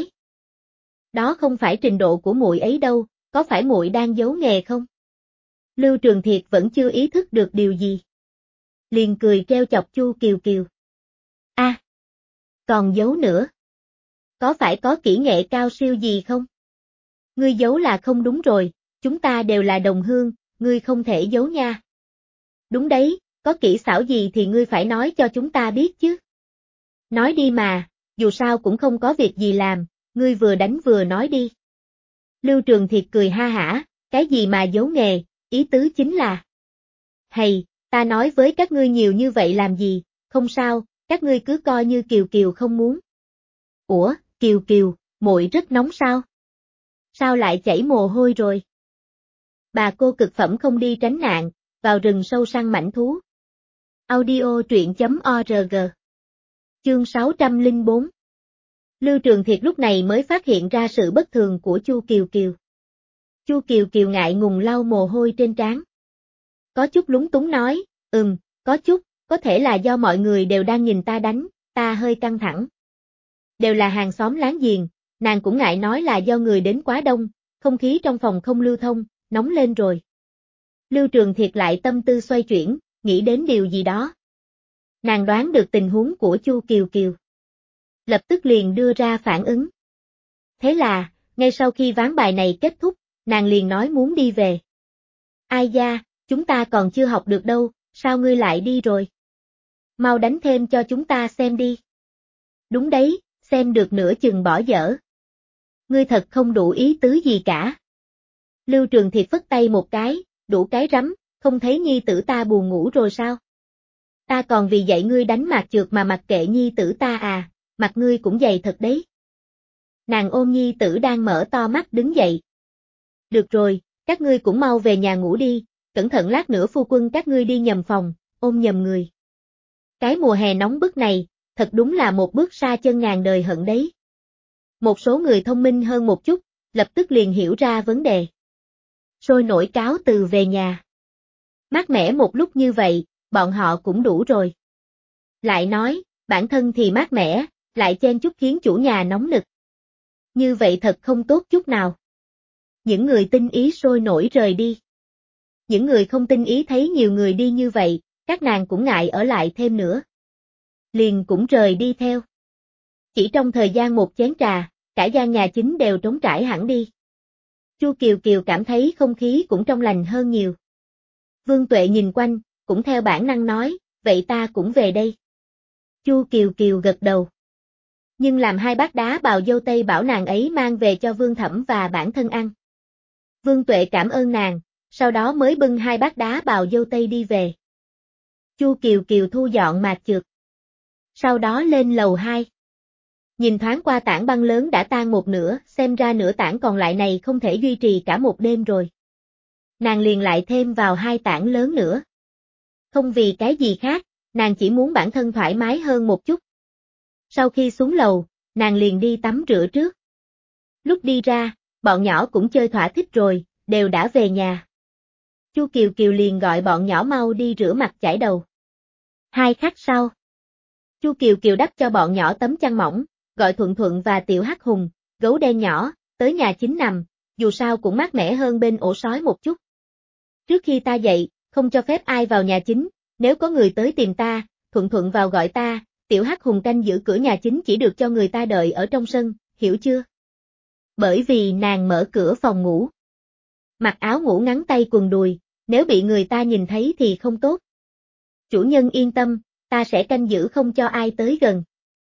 Đó không phải trình độ của muội ấy đâu, có phải muội đang giấu nghề không? Lưu Trường Thiệt vẫn chưa ý thức được điều gì. Liền cười treo chọc Chu Kiều Kiều. A, à, còn giấu nữa. Có phải có kỹ nghệ cao siêu gì không? Ngươi giấu là không đúng rồi, chúng ta đều là đồng hương, ngươi không thể giấu nha. Đúng đấy, có kỹ xảo gì thì ngươi phải nói cho chúng ta biết chứ. Nói đi mà, dù sao cũng không có việc gì làm, ngươi vừa đánh vừa nói đi. Lưu Trường Thiệt cười ha hả, cái gì mà giấu nghề, ý tứ chính là. Hay, ta nói với các ngươi nhiều như vậy làm gì, không sao, các ngươi cứ coi như Kiều Kiều không muốn. Ủa, Kiều Kiều, muội rất nóng sao? Sao lại chảy mồ hôi rồi? Bà cô cực phẩm không đi tránh nạn, vào rừng sâu săn mãnh thú. Audio truyện chấm org. Chương sáu trăm lẻ bốn. Lưu Trường Thiệt lúc này mới phát hiện ra sự bất thường của Chu Kiều Kiều. Chu Kiều Kiều ngại ngùng lau mồ hôi trên trán. Có chút lúng túng nói, ừm, có chút, có thể là do mọi người đều đang nhìn ta đánh, ta hơi căng thẳng. Đều là hàng xóm láng giềng, nàng cũng ngại nói là do người đến quá đông, không khí trong phòng không lưu thông, nóng lên rồi. Lưu Trường Thiệt lại tâm tư xoay chuyển, nghĩ đến điều gì đó. Nàng đoán được tình huống của Chu Kiều Kiều. Lập tức liền đưa ra phản ứng. Thế là, ngay sau khi ván bài này kết thúc, nàng liền nói muốn đi về. Ai da, chúng ta còn chưa học được đâu, sao ngươi lại đi rồi? Mau đánh thêm cho chúng ta xem đi. Đúng đấy, xem được nửa chừng bỏ dở. Ngươi thật không đủ ý tứ gì cả. Lưu Trường Thiệt phất tay một cái, đủ cái rắm, không thấy nhi tử ta buồn ngủ rồi sao? Ta còn vì dạy ngươi đánh mạc trượt mà mặc kệ nhi tử ta à, mặt ngươi cũng dày thật đấy. Nàng ôm nhi tử đang mở to mắt đứng dậy. Được rồi, các ngươi cũng mau về nhà ngủ đi, cẩn thận lát nữa phu quân các ngươi đi nhầm phòng, ôm nhầm người. Cái mùa hè nóng bức này, thật đúng là một bước xa chân ngàn đời hận đấy. Một số người thông minh hơn một chút, lập tức liền hiểu ra vấn đề. Sôi nổi cáo từ về nhà. Mát mẻ một lúc như vậy, bọn họ cũng đủ rồi. Lại nói, bản thân thì mát mẻ, lại chen chút khiến chủ nhà nóng nực. Như vậy thật không tốt chút nào. Những người tinh ý sôi nổi rời đi. Những người không tinh ý thấy nhiều người đi như vậy, các nàng cũng ngại ở lại thêm nữa. Liền cũng rời đi theo. Chỉ trong thời gian một chén trà, cả gian nhà chính đều trống trải hẳn đi. Chu Kiều Kiều cảm thấy không khí cũng trong lành hơn nhiều. Vương Tuệ nhìn quanh, cũng theo bản năng nói, vậy ta cũng về đây. Chu Kiều Kiều gật đầu. Nhưng làm hai bát đá bào dâu tây bảo nàng ấy mang về cho Vương Thẩm và bản thân ăn. Vương Tuệ cảm ơn nàng, sau đó mới bưng hai bát đá bào dâu tây đi về. Chu Kiều Kiều thu dọn mạc trượt. Sau đó lên lầu hai. Nhìn thoáng qua tảng băng lớn đã tan một nửa, xem ra nửa tảng còn lại này không thể duy trì cả một đêm rồi. Nàng liền lại thêm vào hai tảng lớn nữa. Không vì cái gì khác, nàng chỉ muốn bản thân thoải mái hơn một chút. Sau khi xuống lầu, nàng liền đi tắm rửa trước. Lúc đi ra, bọn nhỏ cũng chơi thỏa thích rồi, đều đã về nhà. Chu Kiều Kiều liền gọi bọn nhỏ mau đi rửa mặt chải đầu. Hai khắc sau, Chu Kiều Kiều đắp cho bọn nhỏ tấm chăn mỏng, gọi Thuận Thuận và Tiểu Hắc Hùng, gấu đen nhỏ, tới nhà chính nằm, dù sao cũng mát mẻ hơn bên ổ sói một chút. Trước khi ta dậy, không cho phép ai vào nhà chính, nếu có người tới tìm ta, Thuận Thuận vào gọi ta, Tiểu Hắc Hùng canh giữ cửa nhà chính chỉ được cho người ta đợi ở trong sân, hiểu chưa? Bởi vì nàng mở cửa phòng ngủ. Mặc áo ngủ ngắn tay quần đùi, nếu bị người ta nhìn thấy thì không tốt. Chủ nhân yên tâm, ta sẽ canh giữ không cho ai tới gần.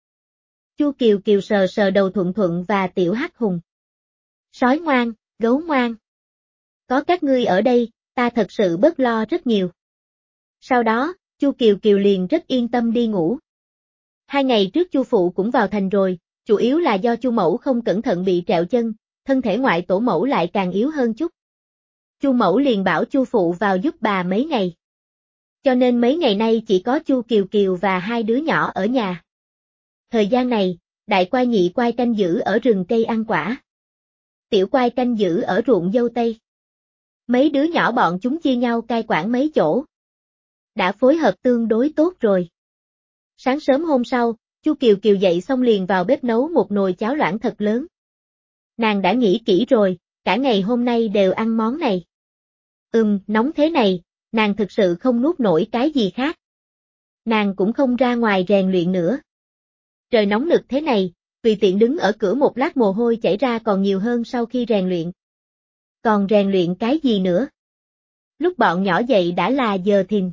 Chu Kiều Kiều sờ sờ đầu Thuận Thuận và Tiểu Hắc Hùng. Sói ngoan, gấu ngoan. Có các ngươi ở đây, ta thật sự bớt lo rất nhiều. Sau đó, Chu Kiều Kiều liền rất yên tâm đi ngủ. Hai ngày trước Chu phụ cũng vào thành rồi, chủ yếu là do Chu mẫu không cẩn thận bị trẹo chân, thân thể ngoại tổ mẫu lại càng yếu hơn chút. Chu mẫu liền bảo Chu phụ vào giúp bà mấy ngày. Cho nên mấy ngày nay chỉ có Chu Kiều Kiều và hai đứa nhỏ ở nhà. Thời gian này, đại quai nhị quai canh giữ ở rừng cây ăn quả. Tiểu quai canh giữ ở ruộng dâu tây. Mấy đứa nhỏ bọn chúng chia nhau cai quản mấy chỗ. Đã phối hợp tương đối tốt rồi. Sáng sớm hôm sau, Chu Kiều Kiều dậy xong liền vào bếp nấu một nồi cháo loãng thật lớn. Nàng đã nghĩ kỹ rồi, cả ngày hôm nay đều ăn món này. Ừm, nóng thế này, nàng thực sự không nuốt nổi cái gì khác. Nàng cũng không ra ngoài rèn luyện nữa. Trời nóng nực thế này, tùy tiện đứng ở cửa một lát mồ hôi chảy ra còn nhiều hơn sau khi rèn luyện. Còn rèn luyện cái gì nữa? Lúc bọn nhỏ dậy đã là giờ thìn.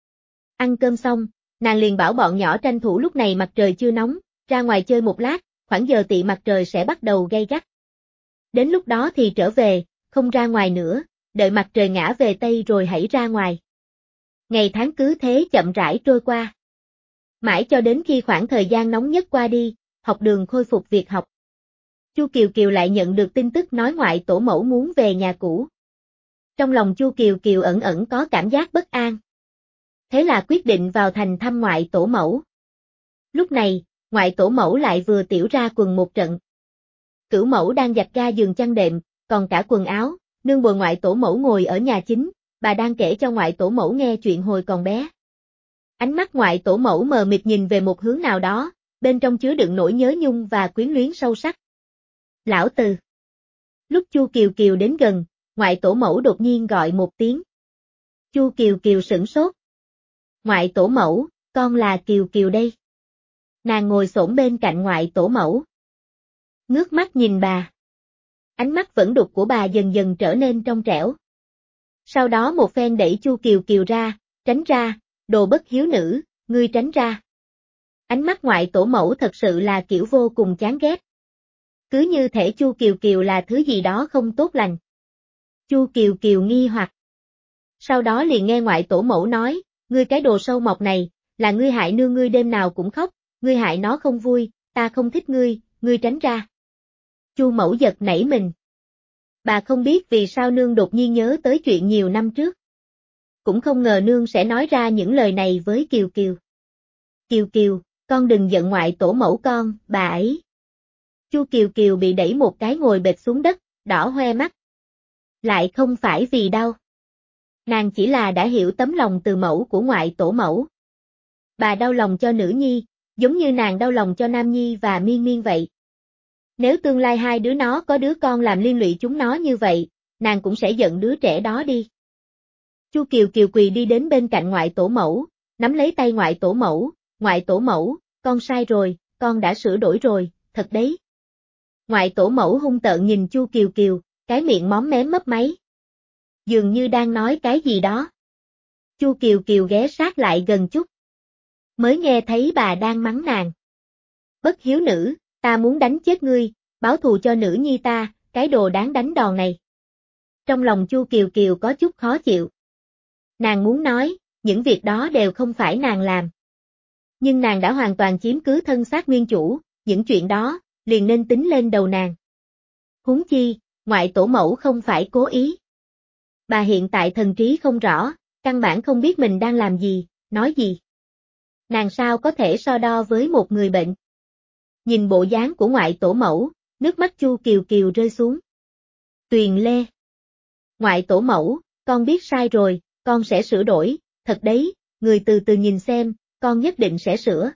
Ăn cơm xong, nàng liền bảo bọn nhỏ tranh thủ lúc này mặt trời chưa nóng, ra ngoài chơi một lát, khoảng giờ tị mặt trời sẽ bắt đầu gay gắt. Đến lúc đó thì trở về, không ra ngoài nữa, đợi mặt trời ngã về Tây rồi hãy ra ngoài. Ngày tháng cứ thế chậm rãi trôi qua. Mãi cho đến khi khoảng thời gian nóng nhất qua đi, học đường khôi phục việc học. Chu Kiều Kiều lại nhận được tin tức nói ngoại tổ mẫu muốn về nhà cũ. Trong lòng Chu Kiều Kiều ẩn ẩn có cảm giác bất an. Thế là quyết định vào thành thăm ngoại tổ mẫu. Lúc này, ngoại tổ mẫu lại vừa tiểu ra quần một trận. Cửu mẫu đang giặt ga giường chăn đệm, còn cả quần áo, nương bồi ngoại tổ mẫu ngồi ở nhà chính, bà đang kể cho ngoại tổ mẫu nghe chuyện hồi còn bé. Ánh mắt ngoại tổ mẫu mờ mịt nhìn về một hướng nào đó, bên trong chứa đựng nỗi nhớ nhung và quyến luyến sâu sắc. Lão Từ. Lúc Chu Kiều Kiều đến gần, ngoại tổ mẫu đột nhiên gọi một tiếng. Chu Kiều Kiều sửng sốt. Ngoại tổ mẫu, con là Kiều Kiều đây. Nàng ngồi xổm bên cạnh ngoại tổ mẫu. Ngước mắt nhìn bà. Ánh mắt vẫn đục của bà dần dần trở nên trong trẻo. Sau đó một phen đẩy Chu Kiều Kiều ra, tránh ra, đồ bất hiếu nữ, ngươi tránh ra. Ánh mắt ngoại tổ mẫu thật sự là kiểu vô cùng chán ghét. Cứ như thể Chu Kiều Kiều là thứ gì đó không tốt lành. Chu Kiều Kiều nghi hoặc. Sau đó liền nghe ngoại tổ mẫu nói, ngươi cái đồ sâu mọt này, là ngươi hại nương ngươi đêm nào cũng khóc, ngươi hại nó không vui, ta không thích ngươi, ngươi tránh ra. Chu mẫu giật nảy mình. Bà không biết vì sao nương đột nhiên nhớ tới chuyện nhiều năm trước. Cũng không ngờ nương sẽ nói ra những lời này với Kiều Kiều. Kiều Kiều, con đừng giận ngoại tổ mẫu con, bà ấy. Chu Kiều Kiều bị đẩy một cái ngồi bệt xuống đất, đỏ hoe mắt. Lại không phải vì đau. Nàng chỉ là đã hiểu tấm lòng từ mẫu của ngoại tổ mẫu. Bà đau lòng cho nữ nhi, giống như nàng đau lòng cho Nam Nhi và Miên Miên vậy. Nếu tương lai hai đứa nó có đứa con làm liên lụy chúng nó như vậy, nàng cũng sẽ giận đứa trẻ đó đi. Chu Kiều Kiều quỳ đi đến bên cạnh ngoại tổ mẫu, nắm lấy tay ngoại tổ mẫu, ngoại tổ mẫu, con sai rồi, con đã sửa đổi rồi, thật đấy. Ngoại tổ mẫu hung tợn nhìn Chu Kiều Kiều, cái miệng móm mém mấp máy. Dường như đang nói cái gì đó. Chu Kiều Kiều ghé sát lại gần chút. Mới nghe thấy bà đang mắng nàng. Bất hiếu nữ, ta muốn đánh chết ngươi, báo thù cho nữ nhi ta, cái đồ đáng đánh đòn này. Trong lòng Chu Kiều Kiều có chút khó chịu. Nàng muốn nói, những việc đó đều không phải nàng làm. Nhưng nàng đã hoàn toàn chiếm cứ thân xác nguyên chủ, những chuyện đó, liền nên tính lên đầu nàng. Huống chi, ngoại tổ mẫu không phải cố ý. Bà hiện tại thần trí không rõ, căn bản không biết mình đang làm gì, nói gì. Nàng sao có thể so đo với một người bệnh. Nhìn bộ dáng của ngoại tổ mẫu, nước mắt Chu Kiều Kiều rơi xuống. Tuyền Lê. Ngoại tổ mẫu, con biết sai rồi, con sẽ sửa đổi, thật đấy, người từ từ nhìn xem, con nhất định sẽ sửa.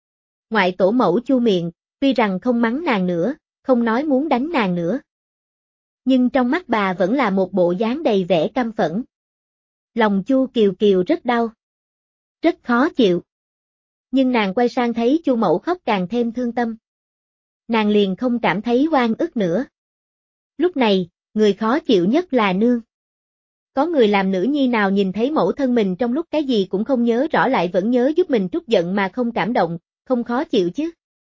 Ngoại tổ mẫu chu miệng, tuy rằng không mắng nàng nữa, không nói muốn đánh nàng nữa. Nhưng trong mắt bà vẫn là một bộ dáng đầy vẻ căm phẫn. Lòng Chu Kiều Kiều rất đau. Rất khó chịu. Nhưng nàng quay sang thấy Chu mẫu khóc càng thêm thương tâm. Nàng liền không cảm thấy oan ức nữa. Lúc này, người khó chịu nhất là nương. Có người làm nữ nhi nào nhìn thấy mẫu thân mình trong lúc cái gì cũng không nhớ rõ lại vẫn nhớ giúp mình trút giận mà không cảm động, không khó chịu chứ.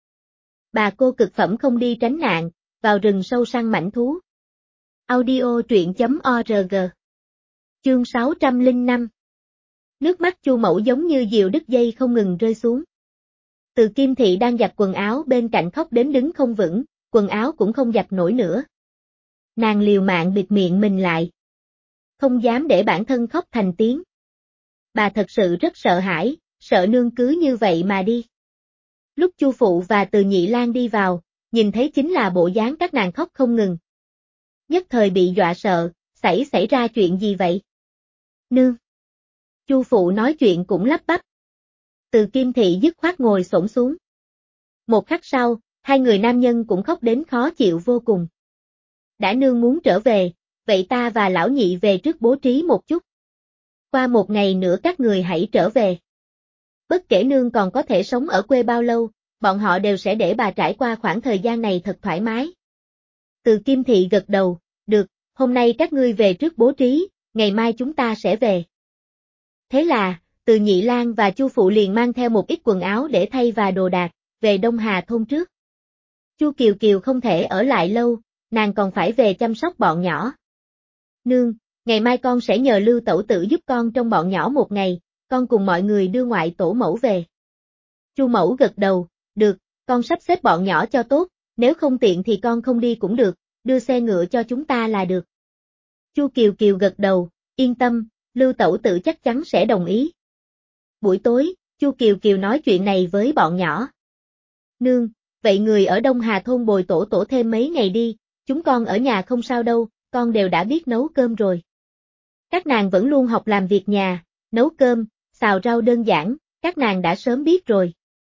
Bà cô cực phẩm không đi tránh nạn, vào rừng sâu săn mãnh thú. Audio truyện chấm org. Chương sáu trăm lẻ năm. Nước mắt Chu mẫu giống như diều đứt dây không ngừng rơi xuống. Từ Kim Thị đang giặt quần áo bên cạnh khóc đến đứng không vững, quần áo cũng không giặt nổi nữa. Nàng liều mạng bịt miệng mình lại. Không dám để bản thân khóc thành tiếng. Bà thật sự rất sợ hãi, sợ nương cứ như vậy mà đi. Lúc Chu phụ và Từ Nhị Lang đi vào, nhìn thấy chính là bộ dáng các nàng khóc không ngừng. Nhất thời bị dọa sợ, xảy xảy ra chuyện gì vậy? Nương. Chu phụ nói chuyện cũng lắp bắp. Từ Kim Thị dứt khoát ngồi xổm xuống. Một khắc sau, hai người nam nhân cũng khóc đến khó chịu vô cùng. Đã nương muốn trở về, vậy ta và lão nhị về trước bố trí một chút. Qua một ngày nữa các người hãy trở về. Bất kể nương còn có thể sống ở quê bao lâu, bọn họ đều sẽ để bà trải qua khoảng thời gian này thật thoải mái. Từ Kim Thị gật đầu, được, hôm nay các ngươi về trước bố trí, ngày mai chúng ta sẽ về. Thế là, Từ Nhị Lang và Chu phụ liền mang theo một ít quần áo để thay và đồ đạc, về Đông Hà thôn trước. Chu Kiều Kiều không thể ở lại lâu, nàng còn phải về chăm sóc bọn nhỏ. Nương, ngày mai con sẽ nhờ Lưu tẩu tử giúp con trong bọn nhỏ một ngày, con cùng mọi người đưa ngoại tổ mẫu về. Chu mẫu gật đầu, được, con sắp xếp bọn nhỏ cho tốt, nếu không tiện thì con không đi cũng được, đưa xe ngựa cho chúng ta là được. Chu Kiều Kiều gật đầu, yên tâm, Lưu tẩu tử chắc chắn sẽ đồng ý. Buổi tối, Chu Kiều Kiều nói chuyện này với bọn nhỏ. Nương, vậy người ở Đông Hà thôn bồi tổ tổ thêm mấy ngày đi, chúng con ở nhà không sao đâu, con đều đã biết nấu cơm rồi. Các nàng vẫn luôn học làm việc nhà, nấu cơm, xào rau đơn giản, các nàng đã sớm biết rồi.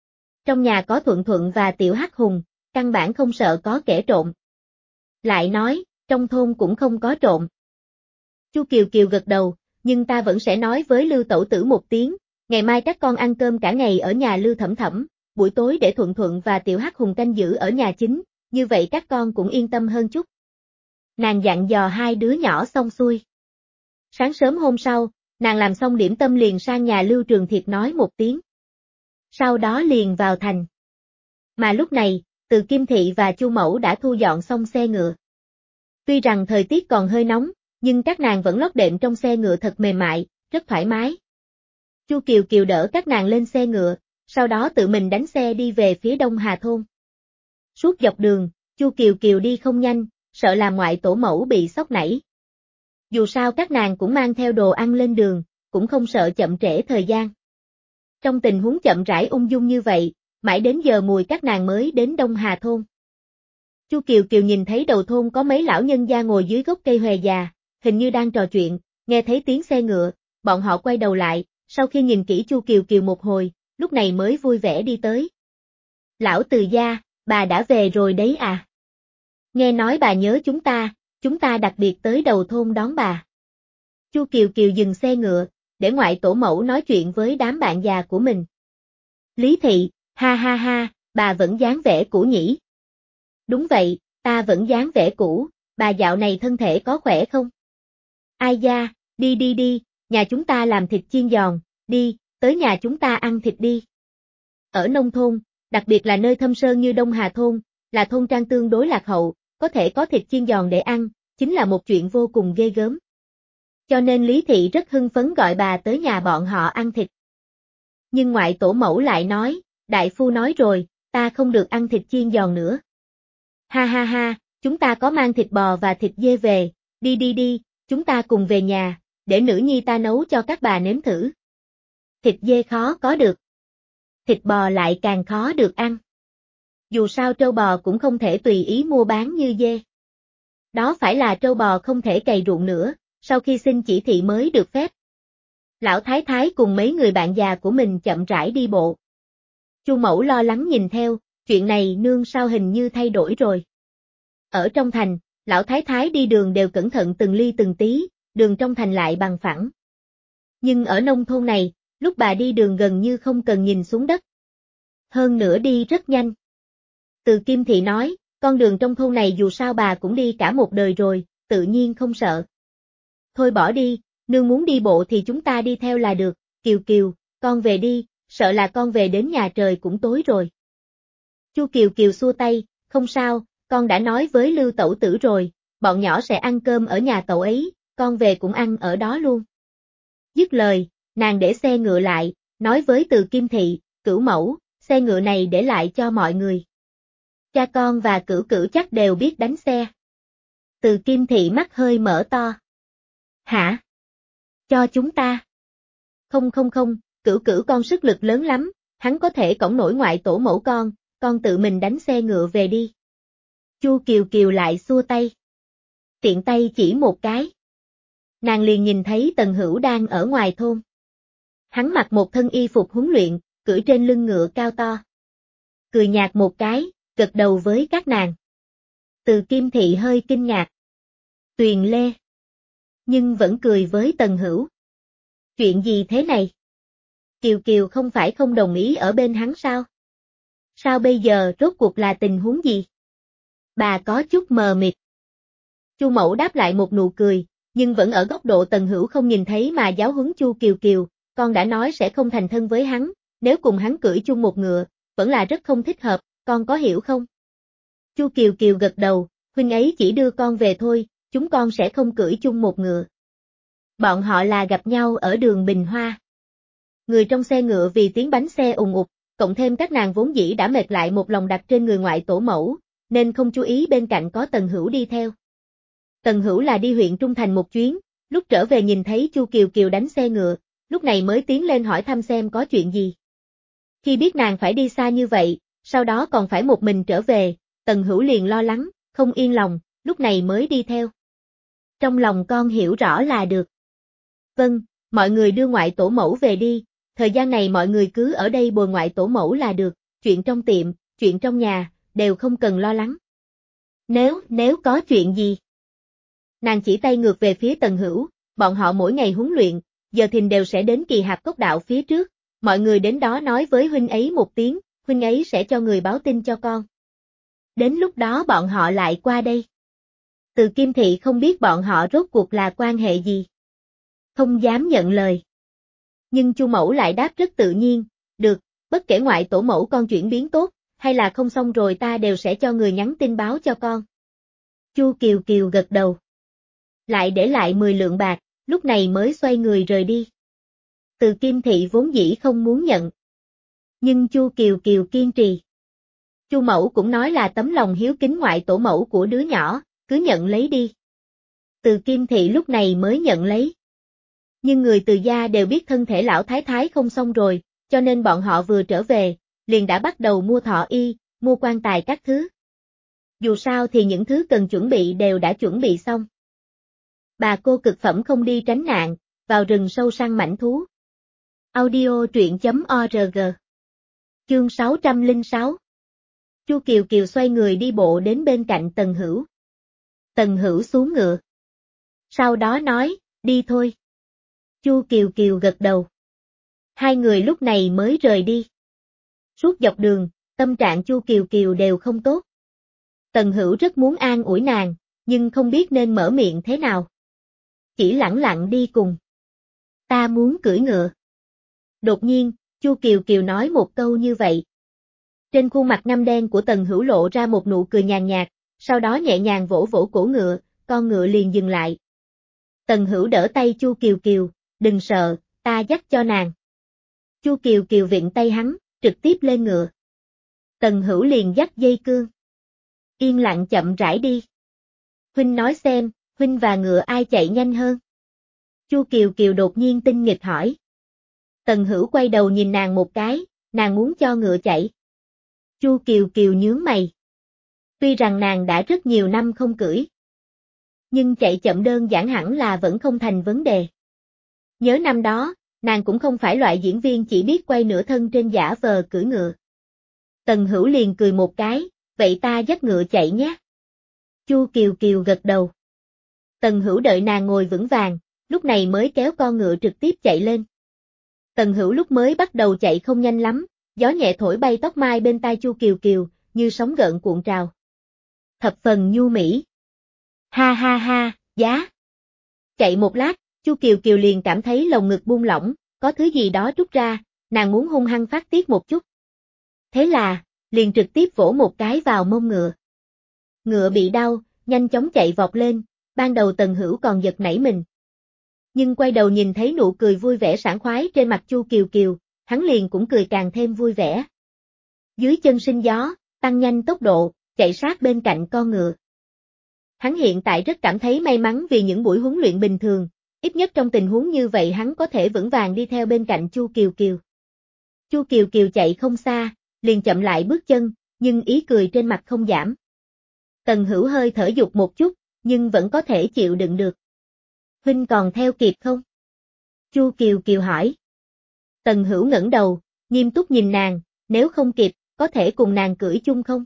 Trong nhà có Thuận Thuận và Tiểu Hắc Hùng, căn bản không sợ có kẻ trộm. Lại nói, trong thôn cũng không có trộm. Chu Kiều Kiều gật đầu, nhưng ta vẫn sẽ nói với Lưu Tẩu Tử một tiếng, ngày mai các con ăn cơm cả ngày ở nhà Lưu Thẩm Thẩm, buổi tối để Thuận Thuận và Tiểu Hắc Hùng canh giữ ở nhà chính, như vậy các con cũng yên tâm hơn chút. Nàng dặn dò hai đứa nhỏ xong xuôi. Sáng sớm hôm sau, nàng làm xong điểm tâm liền sang nhà Lưu Trường Thiệt nói một tiếng. Sau đó liền vào thành. Mà lúc này, Từ Kim Thị và Chu Mẫu đã thu dọn xong xe ngựa. Tuy rằng thời tiết còn hơi nóng, nhưng các nàng vẫn lót đệm trong xe ngựa thật mềm mại, rất thoải mái. Chu Kiều Kiều đỡ các nàng lên xe ngựa, sau đó tự mình đánh xe đi về phía Đông Hà Thôn. Suốt dọc đường, Chu Kiều Kiều đi không nhanh, sợ làm ngoại tổ mẫu bị sốc nảy. Dù sao các nàng cũng mang theo đồ ăn lên đường, cũng không sợ chậm trễ thời gian. Trong tình huống chậm rãi ung dung như vậy, mãi đến giờ mùi các nàng mới đến Đông Hà Thôn. Chu Kiều Kiều nhìn thấy đầu thôn có mấy lão nhân gia ngồi dưới gốc cây hòe già, hình như đang trò chuyện, nghe thấy tiếng xe ngựa, bọn họ quay đầu lại, sau khi nhìn kỹ Chu Kiều Kiều một hồi, lúc này mới vui vẻ đi tới. Lão Từ gia, bà đã về rồi đấy à? Nghe nói bà nhớ chúng ta, chúng ta đặc biệt tới đầu thôn đón bà. Chu Kiều Kiều dừng xe ngựa, để ngoại tổ mẫu nói chuyện với đám bạn già của mình. Lý Thị, ha ha ha, bà vẫn dáng vẻ cũ nhỉ? Đúng vậy, ta vẫn dáng vẻ cũ, bà dạo này thân thể có khỏe không? Ai da, đi đi đi, nhà chúng ta làm thịt chiên giòn, đi, tới nhà chúng ta ăn thịt đi. Ở nông thôn, đặc biệt là nơi thâm sơn như Đông Hà Thôn, là thôn trang tương đối lạc hậu, có thể có thịt chiên giòn để ăn, chính là một chuyện vô cùng ghê gớm. Cho nên Lý Thị rất hưng phấn gọi bà tới nhà bọn họ ăn thịt. Nhưng ngoại tổ mẫu lại nói, đại phu nói rồi, ta không được ăn thịt chiên giòn nữa. Ha ha ha, chúng ta có mang thịt bò và thịt dê về, đi đi đi, chúng ta cùng về nhà, để nữ nhi ta nấu cho các bà nếm thử. Thịt dê khó có được. Thịt bò lại càng khó được ăn. Dù sao trâu bò cũng không thể tùy ý mua bán như dê. Đó phải là trâu bò không thể cày ruộng nữa, sau khi xin chỉ thị mới được phép. Lão Thái Thái cùng mấy người bạn già của mình chậm rãi đi bộ. Chu Mẫu lo lắng nhìn theo, chuyện này nương sao hình như thay đổi rồi. Ở trong thành, Lão Thái Thái đi đường đều cẩn thận từng ly từng tí, đường trong thành lại bằng phẳng. Nhưng ở nông thôn này, lúc bà đi đường gần như không cần nhìn xuống đất. Hơn nữa đi rất nhanh. Từ Kim Thị nói, con đường trong thôn này dù sao bà cũng đi cả một đời rồi, tự nhiên không sợ. Thôi bỏ đi, nương muốn đi bộ thì chúng ta đi theo là được, Kiều Kiều, con về đi, sợ là con về đến nhà trời cũng tối rồi. Chu Kiều Kiều xua tay, không sao, con đã nói với Lưu Tẩu Tử rồi, bọn nhỏ sẽ ăn cơm ở nhà cậu ấy, con về cũng ăn ở đó luôn. Dứt lời, nàng để xe ngựa lại, nói với Từ Kim Thị, Cửu Mẫu, xe ngựa này để lại cho mọi người. Cha con và Cửu Cửu chắc đều biết đánh xe. Từ Kim Thị mắt hơi mở to. Hả? Cho chúng ta? Không không không, Cửu Cửu con sức lực lớn lắm, hắn có thể cõng nổi ngoại tổ mẫu con, con tự mình đánh xe ngựa về đi. Chu Kiều Kiều lại xua tay. Tiện tay chỉ một cái. Nàng liền nhìn thấy Tần Hữu đang ở ngoài thôn. Hắn mặc một thân y phục huấn luyện, cưỡi trên lưng ngựa cao to. Cười nhạt một cái, gật đầu với các nàng. Từ Kim Thị hơi kinh ngạc. Tuyền Lê. Nhưng vẫn cười với Tần Hữu. Chuyện gì thế này? Kiều Kiều không phải không đồng ý ở bên hắn sao? Sao bây giờ rốt cuộc là tình huống gì? Bà có chút mờ mịt. Chu Mẫu đáp lại một nụ cười, nhưng vẫn ở góc độ Tần Hữu không nhìn thấy mà giáo huấn Chu Kiều Kiều, con đã nói sẽ không thành thân với hắn, nếu cùng hắn cưỡi chung một ngựa, vẫn là rất không thích hợp, con có hiểu không? Chu Kiều Kiều gật đầu, huynh ấy chỉ đưa con về thôi, chúng con sẽ không cưỡi chung một ngựa. Bọn họ là gặp nhau ở đường Bình Hoa. Người trong xe ngựa vì tiếng bánh xe ùng ục, cộng thêm các nàng vốn dĩ đã mệt lại một lòng đặt trên người ngoại tổ mẫu, nên không chú ý bên cạnh có Tần Hữu đi theo. Tần Hữu là đi huyện Trung Thành một chuyến, lúc trở về nhìn thấy Chu Kiều Kiều đánh xe ngựa, lúc này mới tiến lên hỏi thăm xem có chuyện gì. Khi biết nàng phải đi xa như vậy, sau đó còn phải một mình trở về, Tần Hữu liền lo lắng, không yên lòng, lúc này mới đi theo. Trong lòng con hiểu rõ là được. Vâng, mọi người đưa ngoại tổ mẫu về đi, thời gian này mọi người cứ ở đây bồi ngoại tổ mẫu là được, chuyện trong tiệm, chuyện trong nhà, đều không cần lo lắng. Nếu, nếu có chuyện gì? Nàng chỉ tay ngược về phía Tần Hữu, bọn họ mỗi ngày huấn luyện, giờ thìn đều sẽ đến Kỳ Hạp Cốc đạo phía trước, mọi người đến đó nói với huynh ấy một tiếng, huynh ấy sẽ cho người báo tin cho con. Đến lúc đó bọn họ lại qua đây. Từ Kim Thị không biết bọn họ rốt cuộc là quan hệ gì. Không dám nhận lời. Nhưng Chu Mẫu lại đáp rất tự nhiên, được, bất kể ngoại tổ mẫu con chuyển biến tốt, hay là không xong rồi ta đều sẽ cho người nhắn tin báo cho con. Chu Kiều Kiều gật đầu. Lại để lại mười lượng bạc, lúc này mới xoay người rời đi. Từ Kim Thị vốn dĩ không muốn nhận. Nhưng Chu Kiều Kiều kiên trì. Chu Mẫu cũng nói là tấm lòng hiếu kính ngoại tổ mẫu của đứa nhỏ, cứ nhận lấy đi. Từ Kim Thị lúc này mới nhận lấy. Nhưng người Từ gia đều biết thân thể lão thái thái không xong rồi, cho nên bọn họ vừa trở về, liền đã bắt đầu mua thọ y, mua quan tài các thứ. Dù sao thì những thứ cần chuẩn bị đều đã chuẩn bị xong. Bà cô cực phẩm không đi tránh nạn, vào rừng sâu săn mãnh thú. Audio truyện chấm org. Chương sáu trăm lẻ sáu. Chu Kiều Kiều xoay người đi bộ đến bên cạnh Tần Hữu. Tần Hữu xuống ngựa. Sau đó nói, đi thôi. Chu Kiều Kiều gật đầu. Hai người lúc này mới rời đi. Suốt dọc đường, tâm trạng Chu Kiều Kiều đều không tốt. Tần Hữu rất muốn an ủi nàng, nhưng không biết nên mở miệng thế nào. Chỉ lẳng lặng đi cùng. Ta muốn cưỡi ngựa. Đột nhiên, Chu Kiều Kiều nói một câu như vậy. Trên khuôn mặt ngăm đen của Tần Hữu lộ ra một nụ cười nhàn nhạt, sau đó nhẹ nhàng vỗ vỗ cổ ngựa, con ngựa liền dừng lại. Tần Hữu đỡ tay Chu Kiều Kiều, đừng sợ, ta dắt cho nàng. Chu Kiều Kiều vịn tay hắn, trực tiếp lên ngựa. Tần Hữu liền dắt dây cương. Yên lặng chậm rãi đi. Huynh nói xem, huynh và ngựa ai chạy nhanh hơn? Chu Kiều Kiều đột nhiên tinh nghịch hỏi. Tần Hữu quay đầu nhìn nàng một cái, nàng muốn cho ngựa chạy. Chu Kiều Kiều nhướng mày. Tuy rằng nàng đã rất nhiều năm không cưỡi. Nhưng chạy chậm đơn giản hẳn là vẫn không thành vấn đề. Nhớ năm đó, nàng cũng không phải loại diễn viên chỉ biết quay nửa thân trên giả vờ cưỡi ngựa. Tần Hữu liền cười một cái, vậy ta dắt ngựa chạy nhé. Chu Kiều Kiều gật đầu. Tần Hữu đợi nàng ngồi vững vàng, lúc này mới kéo con ngựa trực tiếp chạy lên. Tần Hữu lúc mới bắt đầu chạy không nhanh lắm, gió nhẹ thổi bay tóc mai bên tai Chu Kiều Kiều, như sóng gợn cuộn trào. Thập phần nhu mỹ. Ha ha ha, giá. Chạy một lát, Chu Kiều Kiều liền cảm thấy lồng ngực buông lỏng, có thứ gì đó trút ra, nàng muốn hung hăng phát tiết một chút. Thế là, liền trực tiếp vỗ một cái vào mông ngựa. Ngựa bị đau, nhanh chóng chạy vọt lên, ban đầu Tần Hữu còn giật nảy mình. Nhưng quay đầu nhìn thấy nụ cười vui vẻ sảng khoái trên mặt Chu Kiều Kiều, hắn liền cũng cười càng thêm vui vẻ. Dưới chân sinh gió, tăng nhanh tốc độ, chạy sát bên cạnh con ngựa. Hắn hiện tại rất cảm thấy may mắn vì những buổi huấn luyện bình thường, ít nhất trong tình huống như vậy hắn có thể vững vàng đi theo bên cạnh Chu Kiều Kiều. Chu Kiều Kiều chạy không xa, liền chậm lại bước chân, nhưng ý cười trên mặt không giảm. Tần Hữu hơi thở dục một chút, nhưng vẫn có thể chịu đựng được. Huynh còn theo kịp không? Chu Kiều Kiều hỏi. Tần Hữu ngẩng đầu, nghiêm túc nhìn nàng, nếu không kịp, có thể cùng nàng cưỡi chung không?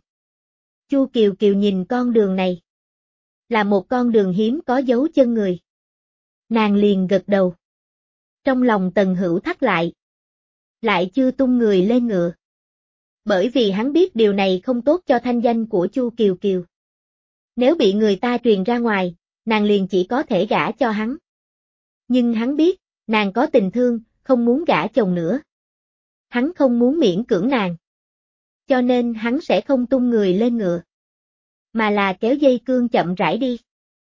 Chu Kiều Kiều nhìn con đường này. Là một con đường hiếm có dấu chân người. Nàng liền gật đầu. Trong lòng Tần Hữu thắt lại. Lại chưa tung người lên ngựa. Bởi vì hắn biết điều này không tốt cho thanh danh của Chu Kiều Kiều. Nếu bị người ta truyền ra ngoài, nàng liền chỉ có thể gả cho hắn. Nhưng hắn biết, nàng có tình thương, không muốn gả chồng nữa. Hắn không muốn miễn cưỡng nàng. Cho nên hắn sẽ không tung người lên ngựa. Mà là kéo dây cương chậm rãi đi.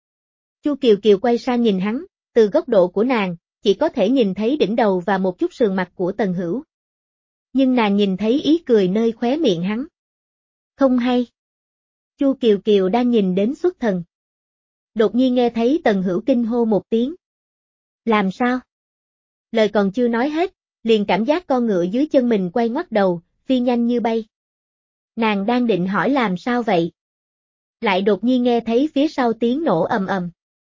Chu Kiều Kiều quay sang nhìn hắn, từ góc độ của nàng, chỉ có thể nhìn thấy đỉnh đầu và một chút sườn mặt của Tần Hữu. Nhưng nàng nhìn thấy ý cười nơi khóe miệng hắn. Không hay. Chu Kiều Kiều đang nhìn đến xuất thần. Đột nhiên nghe thấy Tần Hữu kinh hô một tiếng. Làm sao? Lời còn chưa nói hết, liền cảm giác con ngựa dưới chân mình quay ngoắt đầu, phi nhanh như bay. Nàng đang định hỏi làm sao vậy? Lại đột nhiên nghe thấy phía sau tiếng nổ ầm ầm.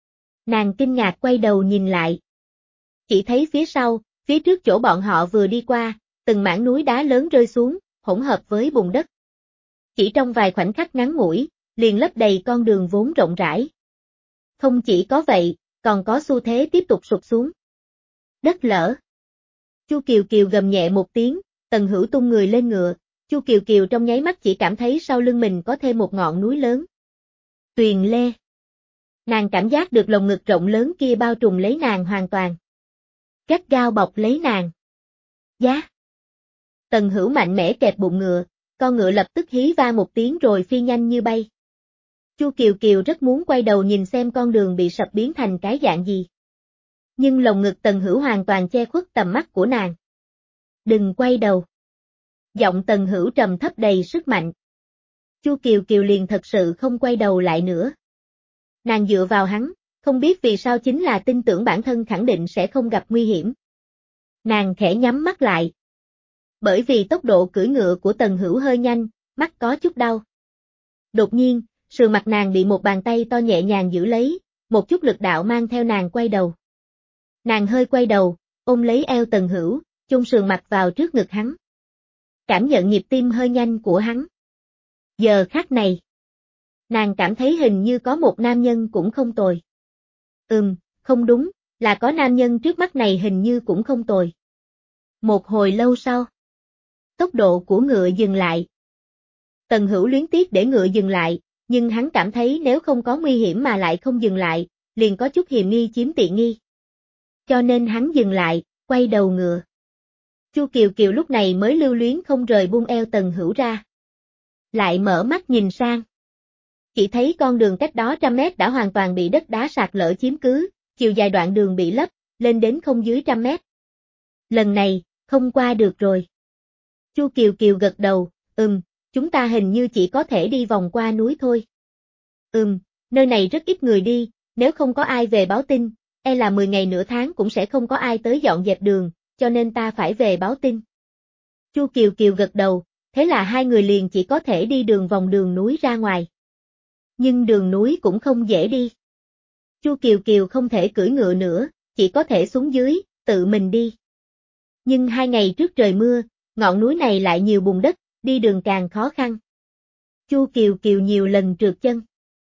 Nàng kinh ngạc quay đầu nhìn lại. Chỉ thấy phía sau, phía trước chỗ bọn họ vừa đi qua, từng mảng núi đá lớn rơi xuống, hỗn hợp với bùn đất. Chỉ trong vài khoảnh khắc ngắn ngủi, liền lấp đầy con đường vốn rộng rãi. Không chỉ có vậy, còn có xu thế tiếp tục sụp xuống. Đất lở. Chu Kiều Kiều gầm nhẹ một tiếng, Tần Hữu tung người lên ngựa, Chu Kiều Kiều trong nháy mắt chỉ cảm thấy sau lưng mình có thêm một ngọn núi lớn. Tuyền Lê. Nàng cảm giác được lồng ngực rộng lớn kia bao trùm lấy nàng hoàn toàn. Gắt gao bọc lấy nàng. Giá. Tần Hữu mạnh mẽ kẹp bụng ngựa, con ngựa lập tức hí va một tiếng rồi phi nhanh như bay. Chu Kiều Kiều rất muốn quay đầu nhìn xem con đường bị sập biến thành cái dạng gì. Nhưng lồng ngực Tần Hữu hoàn toàn che khuất tầm mắt của nàng. Đừng quay đầu. Giọng Tần Hữu trầm thấp đầy sức mạnh. Chu Kiều Kiều liền thật sự không quay đầu lại nữa. Nàng dựa vào hắn, không biết vì sao chính là tin tưởng bản thân khẳng định sẽ không gặp nguy hiểm. Nàng khẽ nhắm mắt lại. Bởi vì tốc độ cưỡi ngựa của Tần Hữu hơi nhanh, mắt có chút đau. Đột nhiên, sườn mặt nàng bị một bàn tay to nhẹ nhàng giữ lấy, một chút lực đạo mang theo nàng quay đầu. Nàng hơi quay đầu, ôm lấy eo Tần Hữu, chôn sườn mặt vào trước ngực hắn. Cảm nhận nhịp tim hơi nhanh của hắn. Giờ khắc này, nàng cảm thấy hình như có một nam nhân cũng không tồi. Ừm, không đúng, là có nam nhân trước mắt này hình như cũng không tồi. Một hồi lâu sau, tốc độ của ngựa dừng lại. Tần Hữu luyến tiếc để ngựa dừng lại, nhưng hắn cảm thấy nếu không có nguy hiểm mà lại không dừng lại, liền có chút hiềm nghi chiếm tiện nghi. Cho nên hắn dừng lại, quay đầu ngựa. Chu Kiều Kiều lúc này mới lưu luyến không rời buông eo Tần Hữu ra. Lại mở mắt nhìn sang. Chỉ thấy con đường cách đó trăm mét đã hoàn toàn bị đất đá sạt lở chiếm cứ, chiều dài đoạn đường bị lấp, lên đến không dưới trăm mét. Lần này, không qua được rồi. Chu Kiều Kiều gật đầu, ừm, chúng ta hình như chỉ có thể đi vòng qua núi thôi. Ừm, nơi này rất ít người đi, nếu không có ai về báo tin, e là mười ngày nửa tháng cũng sẽ không có ai tới dọn dẹp đường, cho nên ta phải về báo tin. Chu Kiều Kiều gật đầu, thế là hai người liền chỉ có thể đi đường vòng đường núi ra ngoài. Nhưng đường núi cũng không dễ đi. Chu Kiều Kiều không thể cưỡi ngựa nữa, chỉ có thể xuống dưới, tự mình đi. Nhưng hai ngày trước trời mưa, ngọn núi này lại nhiều bùn đất, đi đường càng khó khăn. Chu Kiều Kiều nhiều lần trượt chân.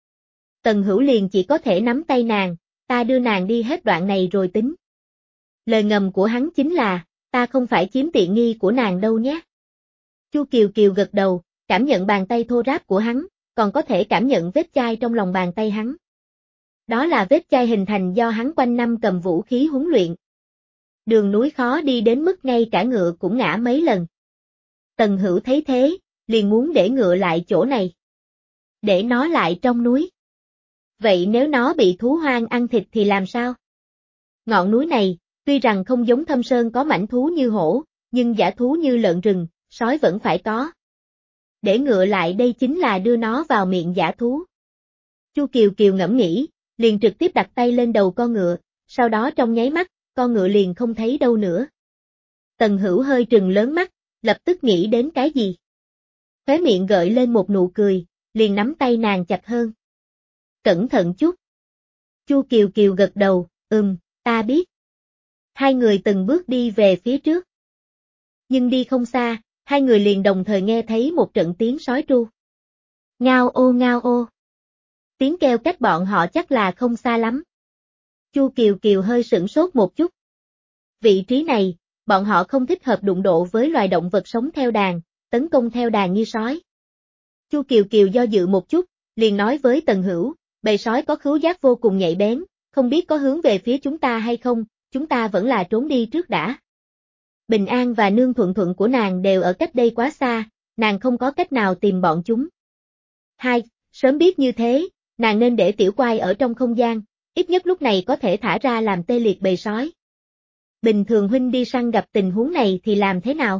Tần Hữu liền chỉ có thể nắm tay nàng, ta đưa nàng đi hết đoạn này rồi tính. Lời ngầm của hắn chính là, ta không phải chiếm tiện nghi của nàng đâu nhé. Chu Kiều Kiều gật đầu, cảm nhận bàn tay thô ráp của hắn, còn có thể cảm nhận vết chai trong lòng bàn tay hắn. Đó là vết chai hình thành do hắn quanh năm cầm vũ khí huấn luyện. Đường núi khó đi đến mức ngay cả ngựa cũng ngã mấy lần. Tần Hữu thấy thế, liền muốn để ngựa lại chỗ này. Để nó lại trong núi. Vậy nếu nó bị thú hoang ăn thịt thì làm sao? Ngọn núi này, tuy rằng không giống Thâm Sơn có mãnh thú như hổ, nhưng dã thú như lợn rừng, sói vẫn phải có. Để ngựa lại đây chính là đưa nó vào miệng dã thú. Chu Kiều Kiều ngẫm nghĩ, liền trực tiếp đặt tay lên đầu con ngựa, sau đó trong nháy mắt, con ngựa liền không thấy đâu nữa. Tần Hữu hơi trừng lớn mắt, lập tức nghĩ đến cái gì. Khóe miệng gợi lên một nụ cười, liền nắm tay nàng chặt hơn. Cẩn thận chút. Chu Kiều Kiều gật đầu, ừm, ta biết. Hai người từng bước đi về phía trước. Nhưng đi không xa, hai người liền đồng thời nghe thấy một trận tiếng sói tru. Ngao ô ngao ô. Tiếng kêu cách bọn họ chắc là không xa lắm. Chu Kiều Kiều hơi sửng sốt một chút. Vị trí này, bọn họ không thích hợp đụng độ với loài động vật sống theo đàn, tấn công theo đàn như sói. Chu Kiều Kiều do dự một chút, liền nói với Tần Hữu, bầy sói có khứu giác vô cùng nhạy bén, không biết có hướng về phía chúng ta hay không, chúng ta vẫn là trốn đi trước đã. Bình an và nương thuận thuận của nàng đều ở cách đây quá xa, nàng không có cách nào tìm bọn chúng. Hai, sớm biết như thế, nàng nên để tiểu quai ở trong không gian, ít nhất lúc này có thể thả ra làm tê liệt bầy sói. Bình thường huynh đi săn gặp tình huống này thì làm thế nào?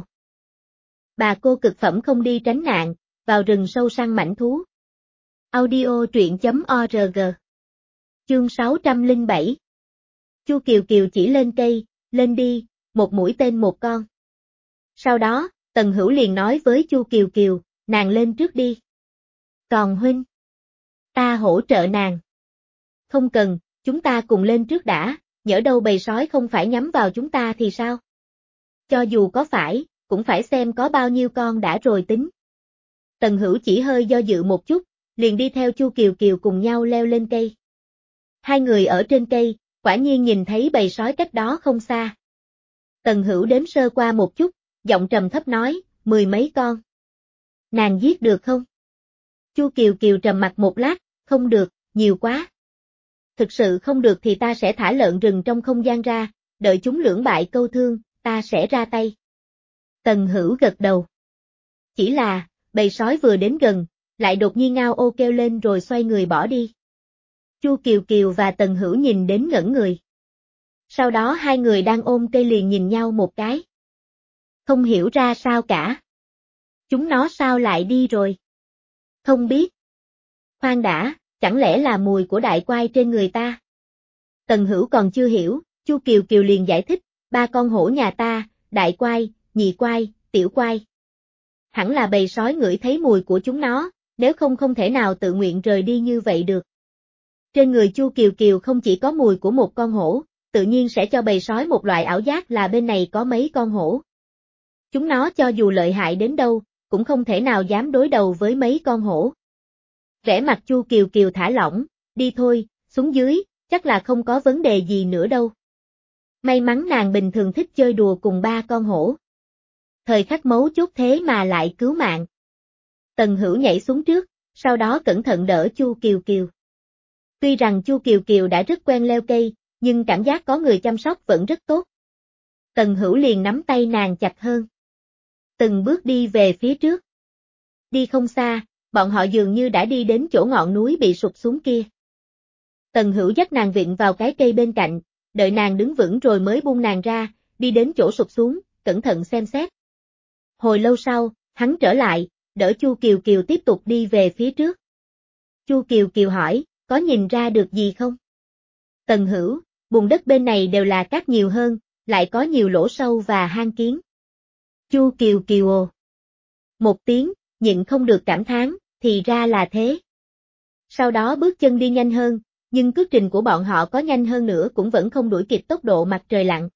Bà cô cực phẩm không đi tránh nạn, vào rừng sâu săn mãnh thú. Audio truyện chấm org. Chương sáu trăm lẻ bảy. Chu Kiều Kiều chỉ lên cây, lên đi, một mũi tên một con. Sau đó, Tần Hữu liền nói với Chu Kiều Kiều, nàng lên trước đi. Còn huynh, ta hỗ trợ nàng. Không cần, chúng ta cùng lên trước đã, nhỡ đâu bầy sói không phải nhắm vào chúng ta thì sao? Cho dù có phải, cũng phải xem có bao nhiêu con đã rồi tính. Tần Hữu chỉ hơi do dự một chút, liền đi theo Chu Kiều Kiều cùng nhau leo lên cây. Hai người ở trên cây, quả nhiên nhìn thấy bầy sói cách đó không xa. Tần Hữu đếm sơ qua một chút, giọng trầm thấp nói, mười mấy con. Nàng giết được không? Chu Kiều Kiều trầm mặt một lát, không được, nhiều quá. Thực sự không được thì ta sẽ thả lợn rừng trong không gian ra, đợi chúng lưỡng bại câu thương, ta sẽ ra tay. Tần Hữu gật đầu. Chỉ là, bầy sói vừa đến gần, lại đột nhiên ngao ô kêu lên rồi xoay người bỏ đi. Chu Kiều Kiều và Tần Hữu nhìn đến ngẩn người. Sau đó hai người đang ôm cây liền nhìn nhau một cái. Không hiểu ra sao cả. Chúng nó sao lại đi rồi? Không biết. Khoan đã, chẳng lẽ là mùi của đại quai trên người ta? Tần Hữu còn chưa hiểu, Chu Kiều Kiều liền giải thích, ba con hổ nhà ta, đại quai, nhị quai, tiểu quai. Hẳn là bầy sói ngửi thấy mùi của chúng nó, nếu không không thể nào tự nguyện rời đi như vậy được. Trên người Chu Kiều Kiều không chỉ có mùi của một con hổ, tự nhiên sẽ cho bầy sói một loại ảo giác là bên này có mấy con hổ. Chúng nó cho dù lợi hại đến đâu, cũng không thể nào dám đối đầu với mấy con hổ. Vẻ mặt Chu Kiều Kiều thả lỏng, đi thôi, xuống dưới, chắc là không có vấn đề gì nữa đâu. May mắn nàng bình thường thích chơi đùa cùng ba con hổ. Thời khắc mấu chốt thế mà lại cứu mạng. Tần Hữu nhảy xuống trước, sau đó cẩn thận đỡ Chu Kiều Kiều. Tuy rằng Chu Kiều Kiều đã rất quen leo cây, nhưng cảm giác có người chăm sóc vẫn rất tốt. Tần Hữu liền nắm tay nàng chặt hơn. Từng bước đi về phía trước. Đi không xa, bọn họ dường như đã đi đến chỗ ngọn núi bị sụp xuống kia. Tần Hữu dắt nàng vịn vào cái cây bên cạnh, đợi nàng đứng vững rồi mới buông nàng ra, đi đến chỗ sụp xuống, cẩn thận xem xét. Hồi lâu sau, hắn trở lại, đỡ Chu Kiều Kiều tiếp tục đi về phía trước. Chu Kiều Kiều hỏi, có nhìn ra được gì không? Tần Hữu, bùn đất bên này đều là cát nhiều hơn, lại có nhiều lỗ sâu và hang kiến. Chu Kiều Kiều ồ. Một tiếng, nhịn không được cảm thán, thì ra là thế. Sau đó bước chân đi nhanh hơn, nhưng cước trình của bọn họ có nhanh hơn nữa cũng vẫn không đuổi kịp tốc độ mặt trời lặn.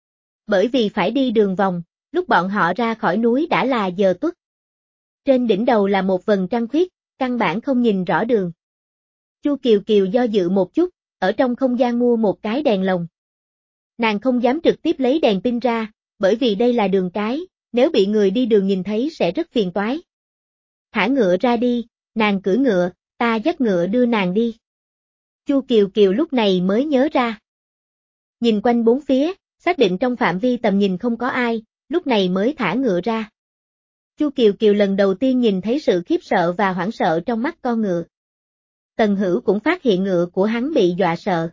Bởi vì phải đi đường vòng, lúc bọn họ ra khỏi núi đã là giờ tuất. Trên đỉnh đầu là một vầng trăng khuyết, căn bản không nhìn rõ đường. Chu Kiều Kiều do dự một chút, ở trong không gian mua một cái đèn lồng. Nàng không dám trực tiếp lấy đèn pin ra, bởi vì đây là đường cái, nếu bị người đi đường nhìn thấy sẽ rất phiền toái. Thả ngựa ra đi, nàng cưỡi ngựa, ta dắt ngựa đưa nàng đi. Chu Kiều Kiều lúc này mới nhớ ra. Nhìn quanh bốn phía, xác định trong phạm vi tầm nhìn không có ai, lúc này mới thả ngựa ra. Chu Kiều Kiều lần đầu tiên nhìn thấy sự khiếp sợ và hoảng sợ trong mắt con ngựa. Tần Hữu cũng phát hiện ngựa của hắn bị dọa sợ.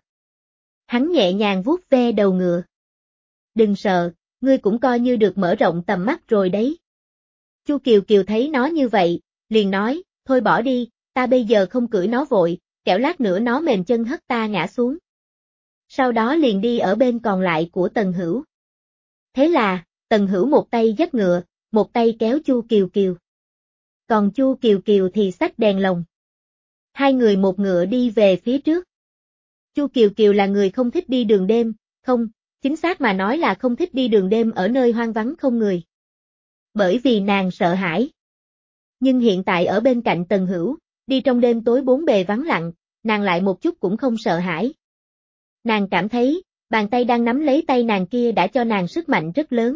Hắn nhẹ nhàng vuốt ve đầu ngựa. Đừng sợ, ngươi cũng coi như được mở rộng tầm mắt rồi đấy. Chu Kiều Kiều thấy nó như vậy, liền nói, thôi bỏ đi, ta bây giờ không cưỡi nó vội, kẻo lát nữa nó mềm chân hất ta ngã xuống. Sau đó liền đi ở bên còn lại của Tần Hữu. Thế là, Tần Hữu một tay dắt ngựa, một tay kéo Chu Kiều Kiều. Còn Chu Kiều Kiều thì xách đèn lồng. Hai người một ngựa đi về phía trước. Chu Kiều Kiều là người không thích đi đường đêm, không, chính xác mà nói là không thích đi đường đêm ở nơi hoang vắng không người. Bởi vì nàng sợ hãi. Nhưng hiện tại ở bên cạnh Tần Hữu, đi trong đêm tối bốn bề vắng lặng, nàng lại một chút cũng không sợ hãi. Nàng cảm thấy, bàn tay đang nắm lấy tay nàng kia đã cho nàng sức mạnh rất lớn.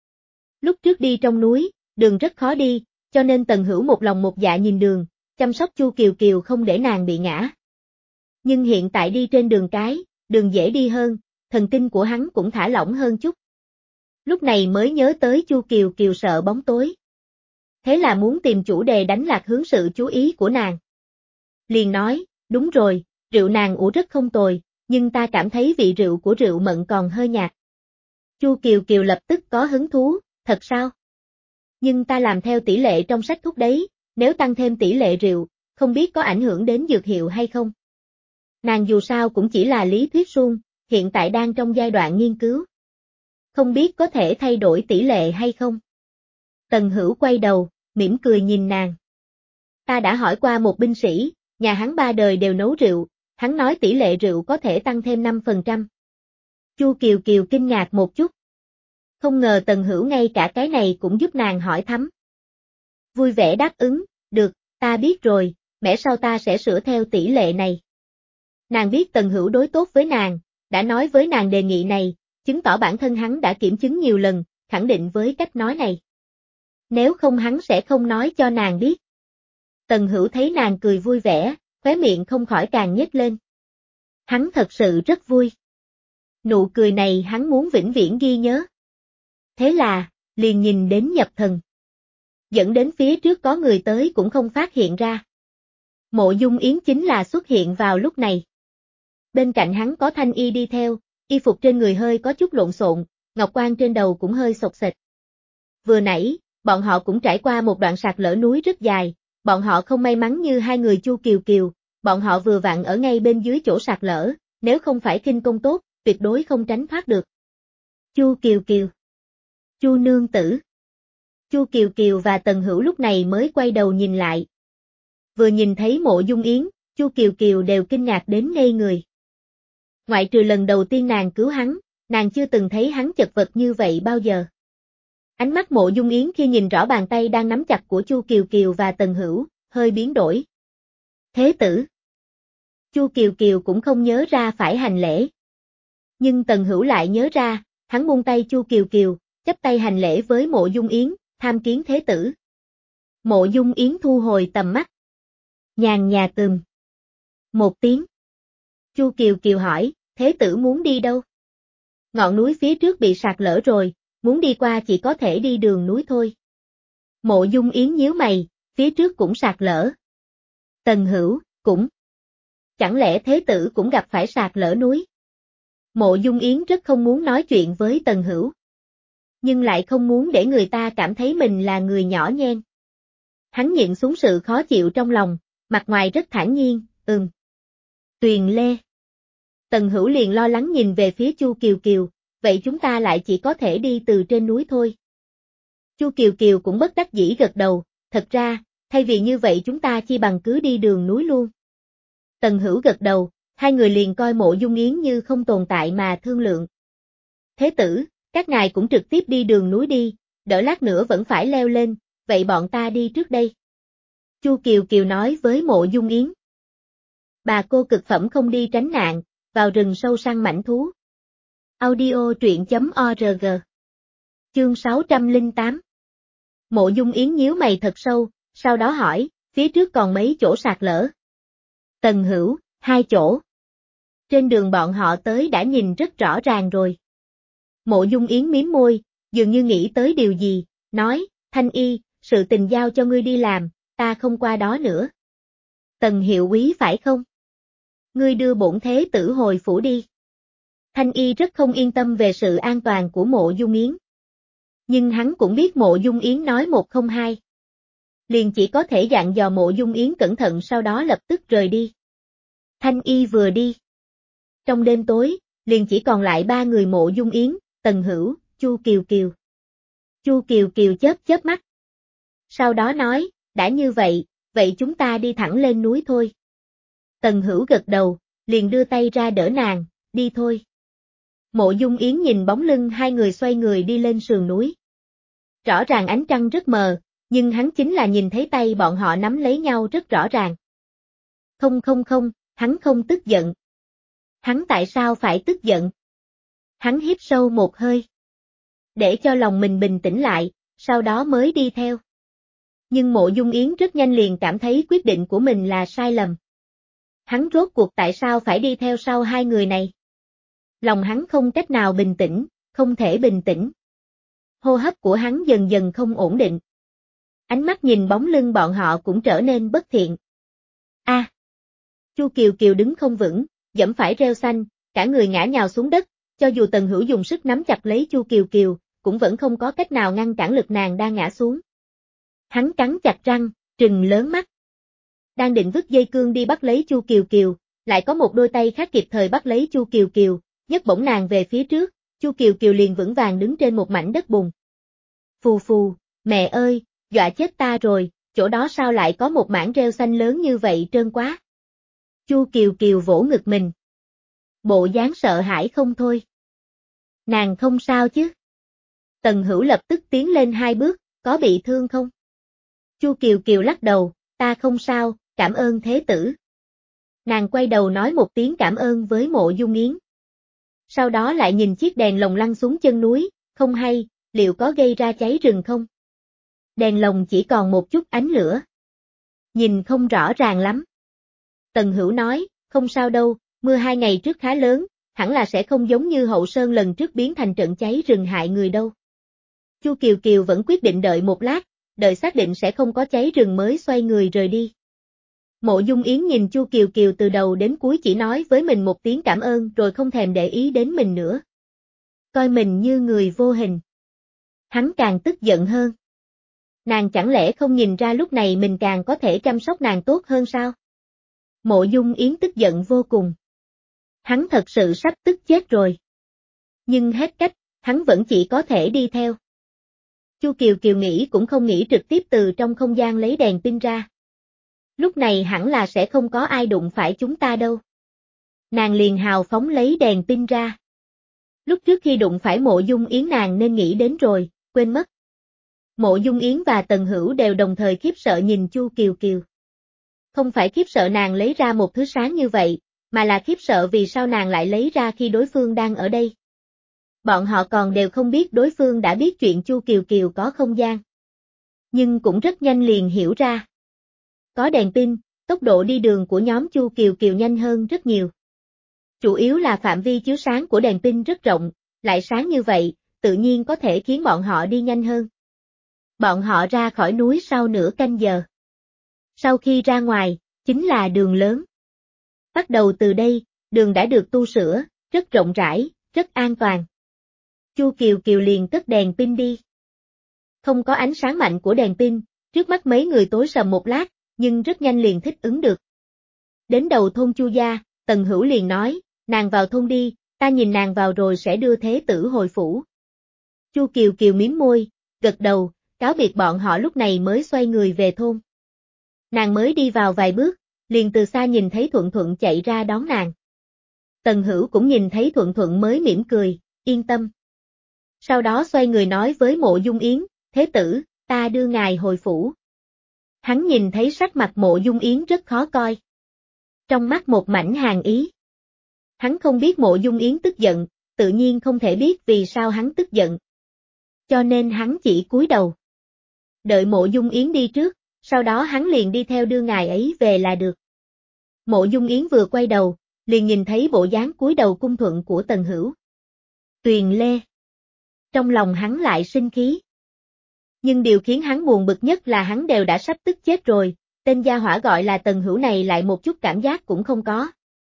Lúc trước đi trong núi, đường rất khó đi, cho nên Tần Hữu một lòng một dạ nhìn đường, chăm sóc Chu Kiều Kiều không để nàng bị ngã. Nhưng hiện tại đi trên đường cái, đường dễ đi hơn, thần kinh của hắn cũng thả lỏng hơn chút. Lúc này mới nhớ tới Chu Kiều Kiều sợ bóng tối. Thế là muốn tìm chủ đề đánh lạc hướng sự chú ý của nàng. Liền nói, đúng rồi, rượu nàng ủ rất không tồi, nhưng ta cảm thấy vị rượu của rượu mận còn hơi nhạt. Chu Kiều Kiều lập tức có hứng thú, thật sao? Nhưng ta làm theo tỷ lệ trong sách thuốc đấy, nếu tăng thêm tỷ lệ rượu, không biết có ảnh hưởng đến dược hiệu hay không? Nàng dù sao cũng chỉ là lý thuyết suông, hiện tại đang trong giai đoạn nghiên cứu. Không biết có thể thay đổi tỷ lệ hay không? Tần Hữu quay đầu, mỉm cười nhìn nàng. Ta đã hỏi qua một binh sĩ, nhà hắn ba đời đều nấu rượu, hắn nói tỷ lệ rượu có thể tăng thêm năm phần trăm. Chu Kiều Kiều kinh ngạc một chút. Không ngờ Tần Hữu ngay cả cái này cũng giúp nàng hỏi thăm. Vui vẻ đáp ứng, được, ta biết rồi, mẻ sau ta sẽ sửa theo tỷ lệ này. Nàng biết Tần Hữu đối tốt với nàng, đã nói với nàng đề nghị này, chứng tỏ bản thân hắn đã kiểm chứng nhiều lần, khẳng định với cách nói này. Nếu không hắn sẽ không nói cho nàng biết. Tần Hữu thấy nàng cười vui vẻ, khóe miệng không khỏi càng nhếch lên. Hắn thật sự rất vui. Nụ cười này hắn muốn vĩnh viễn ghi nhớ. Thế là, liền nhìn đến nhập thần. Dẫn đến phía trước có người tới cũng không phát hiện ra. Mộ Dung Yến chính là xuất hiện vào lúc này. Bên cạnh hắn có Thanh Y đi theo, y phục trên người hơi có chút lộn xộn, ngọc quan trên đầu cũng hơi xộc xệch. Vừa nãy, bọn họ cũng trải qua một đoạn sạt lở núi rất dài, bọn họ không may mắn như hai người Chu Kiều Kiều, bọn họ vừa vặn ở ngay bên dưới chỗ sạt lở, nếu không phải khinh công tốt, tuyệt đối không tránh thoát được. Chu Kiều Kiều, Chu nương tử. Chu Kiều Kiều và Tần Hữu lúc này mới quay đầu nhìn lại. Vừa nhìn thấy Mộ Dung Yến, Chu Kiều Kiều đều kinh ngạc đến ngây người. Ngoại trừ lần đầu tiên nàng cứu hắn, nàng chưa từng thấy hắn chật vật như vậy bao giờ. Ánh mắt Mộ Dung Yến khi nhìn rõ bàn tay đang nắm chặt của Chu Kiều Kiều và Tần Hữu, hơi biến đổi. Thế tử. Chu Kiều Kiều cũng không nhớ ra phải hành lễ. Nhưng Tần Hữu lại nhớ ra, hắn buông tay Chu Kiều Kiều, chắp tay hành lễ với Mộ Dung Yến, tham kiến thế tử. Mộ Dung Yến thu hồi tầm mắt. Nhàn nhạt ừm. Một tiếng. Chu Kiều Kiều hỏi, thế tử muốn đi đâu? Ngọn núi phía trước bị sạt lở rồi, muốn đi qua chỉ có thể đi đường núi thôi. Mộ Dung Yến nhíu mày, phía trước cũng sạt lở. Tần Hữu, cũng. Chẳng lẽ thế tử cũng gặp phải sạt lở núi? Mộ Dung Yến rất không muốn nói chuyện với Tần Hữu. Nhưng lại không muốn để người ta cảm thấy mình là người nhỏ nhen. Hắn nhịn xuống sự khó chịu trong lòng, mặt ngoài rất thản nhiên, ừm. Tuyền Lê. Tần Hữu liền lo lắng nhìn về phía Chu Kiều Kiều, vậy chúng ta lại chỉ có thể đi từ trên núi thôi. Chu Kiều Kiều cũng bất đắc dĩ gật đầu, thật ra, thay vì như vậy chúng ta chi bằng cứ đi đường núi luôn. Tần Hữu gật đầu, hai người liền coi Mộ Dung Yến như không tồn tại mà thương lượng. Thế tử, các ngài cũng trực tiếp đi đường núi đi, đỡ lát nữa vẫn phải leo lên, vậy bọn ta đi trước đây. Chu Kiều Kiều nói với Mộ Dung Yến. Bà cô cực phẩm không đi tránh nạn, vào rừng sâu săn mãnh thú. Audio truyện chấm org. Chương sáu trăm lẻ tám. Mộ Dung Yến nhíu mày thật sâu, sau đó hỏi, phía trước còn mấy chỗ sạt lở. Tần Hữu, hai chỗ. Trên đường bọn họ tới đã nhìn rất rõ ràng rồi. Mộ Dung Yến mím môi, dường như nghĩ tới điều gì, nói, Thanh Y, sự tình giao cho ngươi đi làm, ta không qua đó nữa. Tần hiệu úy phải không? Ngươi đưa bổn thế tử hồi phủ đi. Thanh Y rất không yên tâm về sự an toàn của Mộ Dung Yến. Nhưng hắn cũng biết Mộ Dung Yến nói một không hai. Liền chỉ có thể dặn dò Mộ Dung Yến cẩn thận sau đó lập tức rời đi. Thanh Y vừa đi. Trong đêm tối, liền chỉ còn lại ba người Mộ Dung Yến, Tần Hữu, Chu Kiều Kiều. Chu Kiều Kiều chớp chớp mắt. Sau đó nói, đã như vậy, vậy chúng ta đi thẳng lên núi thôi. Tần Hữu gật đầu, liền đưa tay ra đỡ nàng, đi thôi. Mộ Dung Yến nhìn bóng lưng hai người xoay người đi lên sườn núi. Rõ ràng ánh trăng rất mờ, nhưng hắn chính là nhìn thấy tay bọn họ nắm lấy nhau rất rõ ràng. Không không không, hắn không tức giận. Hắn tại sao phải tức giận? Hắn hít sâu một hơi. Để cho lòng mình bình tĩnh lại, sau đó mới đi theo. Nhưng Mộ Dung Yến rất nhanh liền cảm thấy quyết định của mình là sai lầm. Hắn rốt cuộc tại sao phải đi theo sau hai người này? Lòng hắn không cách nào bình tĩnh, không thể bình tĩnh. Hô hấp của hắn dần dần không ổn định. Ánh mắt nhìn bóng lưng bọn họ cũng trở nên bất thiện. A. À, Chu Kiều Kiều đứng không vững, giẫm phải rêu xanh, cả người ngã nhào xuống đất, cho dù Tần Hữu dùng sức nắm chặt lấy Chu Kiều Kiều, cũng vẫn không có cách nào ngăn cản lực nàng đang ngã xuống. Hắn cắn chặt răng, trừng lớn mắt. Đang định vứt dây cương đi bắt lấy Chu Kiều Kiều, lại có một đôi tay khác kịp thời bắt lấy Chu Kiều Kiều, nhấc bổng nàng về phía trước, Chu Kiều Kiều liền vững vàng đứng trên một mảnh đất bùn. Phù phù, mẹ ơi, dọa chết ta rồi, chỗ đó sao lại có một mảng rêu xanh lớn như vậy trơn quá. Chu Kiều Kiều vỗ ngực mình. Bộ dáng sợ hãi không thôi. Nàng không sao chứ? Tần Hữu lập tức tiến lên hai bước, có bị thương không? Chu Kiều Kiều lắc đầu, ta không sao, cảm ơn thế tử. Nàng quay đầu nói một tiếng cảm ơn với Mộ Dung Yến. Sau đó lại nhìn chiếc đèn lồng lăn xuống chân núi, không hay, liệu có gây ra cháy rừng không? Đèn lồng chỉ còn một chút ánh lửa. Nhìn không rõ ràng lắm. Tần Hữu nói, không sao đâu, mưa hai ngày trước khá lớn, hẳn là sẽ không giống như Hậu Sơn lần trước biến thành trận cháy rừng hại người đâu. Chu Kiều Kiều vẫn quyết định đợi một lát, đợi xác định sẽ không có cháy rừng mới xoay người rời đi. Mộ Dung Yến nhìn Chu Kiều Kiều từ đầu đến cuối chỉ nói với mình một tiếng cảm ơn rồi không thèm để ý đến mình nữa. Coi mình như người vô hình. Hắn càng tức giận hơn. Nàng chẳng lẽ không nhìn ra lúc này mình càng có thể chăm sóc nàng tốt hơn sao? Mộ Dung Yến tức giận vô cùng. Hắn thật sự sắp tức chết rồi. Nhưng hết cách, hắn vẫn chỉ có thể đi theo. Chu Kiều Kiều nghĩ cũng không nghĩ trực tiếp từ trong không gian lấy đèn pin ra. Lúc này hẳn là sẽ không có ai đụng phải chúng ta đâu. Nàng liền hào phóng lấy đèn pin ra. Lúc trước khi đụng phải Mộ Dung Yến nàng nên nghĩ đến rồi, quên mất. Mộ Dung Yến và Tần Hữu đều đồng thời khiếp sợ nhìn Chu Kiều Kiều. Không phải khiếp sợ nàng lấy ra một thứ sáng như vậy, mà là khiếp sợ vì sao nàng lại lấy ra khi đối phương đang ở đây. Bọn họ còn đều không biết đối phương đã biết chuyện Chu Kiều Kiều có không gian. Nhưng cũng rất nhanh liền hiểu ra. Có đèn pin, tốc độ đi đường của nhóm Chu Kiều Kiều nhanh hơn rất nhiều. Chủ yếu là phạm vi chiếu sáng của đèn pin rất rộng, lại sáng như vậy, tự nhiên có thể khiến bọn họ đi nhanh hơn. Bọn họ ra khỏi núi sau nửa canh giờ. Sau khi ra ngoài, chính là đường lớn. Bắt đầu từ đây, đường đã được tu sửa, rất rộng rãi, rất an toàn. Chu Kiều Kiều liền cất đèn pin đi. Không có ánh sáng mạnh của đèn pin, trước mắt mấy người tối sầm một lát, nhưng rất nhanh liền thích ứng được. Đến đầu thôn Chu gia, Tần Hữu liền nói, nàng vào thôn đi, ta nhìn nàng vào rồi sẽ đưa thế tử hồi phủ. Chu Kiều Kiều mím môi, gật đầu, cáo biệt bọn họ lúc này mới xoay người về thôn. Nàng mới đi vào vài bước, liền từ xa nhìn thấy Thuận Thuận chạy ra đón nàng. Tần Hữu cũng nhìn thấy Thuận Thuận mới mỉm cười, yên tâm. Sau đó xoay người nói với Mộ Dung Yến, thế tử, ta đưa ngài hồi phủ. Hắn nhìn thấy sắc mặt Mộ Dung Yến rất khó coi. Trong mắt một mảnh hàn ý. Hắn không biết Mộ Dung Yến tức giận, tự nhiên không thể biết vì sao hắn tức giận. Cho nên hắn chỉ cúi đầu. Đợi Mộ Dung Yến đi trước, sau đó hắn liền đi theo đưa ngài ấy về là được. Mộ Dung Yến vừa quay đầu, liền nhìn thấy bộ dáng cúi đầu cung thuận của Tần Hữu. Tuyền Lê. Trong lòng hắn lại sinh khí. Nhưng điều khiến hắn buồn bực nhất là hắn đều đã sắp tức chết rồi, tên gia hỏa gọi là Tần Hữu này lại một chút cảm giác cũng không có.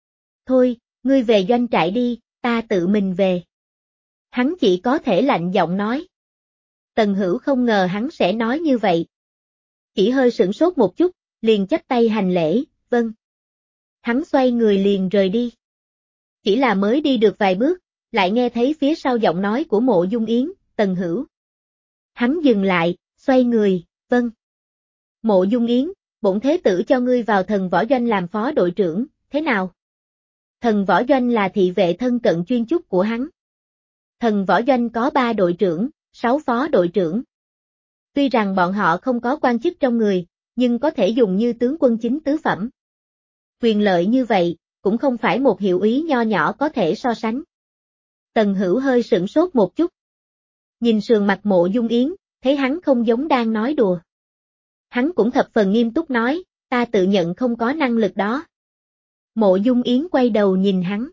Thôi, ngươi về doanh trại đi, ta tự mình về. Hắn chỉ có thể lạnh giọng nói. Tần Hữu không ngờ hắn sẽ nói như vậy. Chỉ hơi sửng sốt một chút, liền chắp tay hành lễ, vâng. Hắn xoay người liền rời đi. Chỉ là mới đi được vài bước, lại nghe thấy phía sau giọng nói của Mộ Dung Yến, Tần Hữu. Hắn dừng lại, xoay người, vâng. Mộ Dung Yến, bổn thế tử cho ngươi vào Thần Võ Doanh làm phó đội trưởng, thế nào? Thần Võ Doanh là thị vệ thân cận chuyên chúc của hắn. Thần Võ Doanh có ba đội trưởng, sáu phó đội trưởng. Tuy rằng bọn họ không có quan chức trong người, nhưng có thể dùng như tướng quân chính tứ phẩm. Quyền lợi như vậy, cũng không phải một hiệu úy nho nhỏ có thể so sánh. Tần Hữu hơi sửng sốt một chút. Nhìn sườn mặt Mộ Dung Yến, thấy hắn không giống đang nói đùa. Hắn cũng thập phần nghiêm túc nói, ta tự nhận không có năng lực đó. Mộ Dung Yến quay đầu nhìn hắn.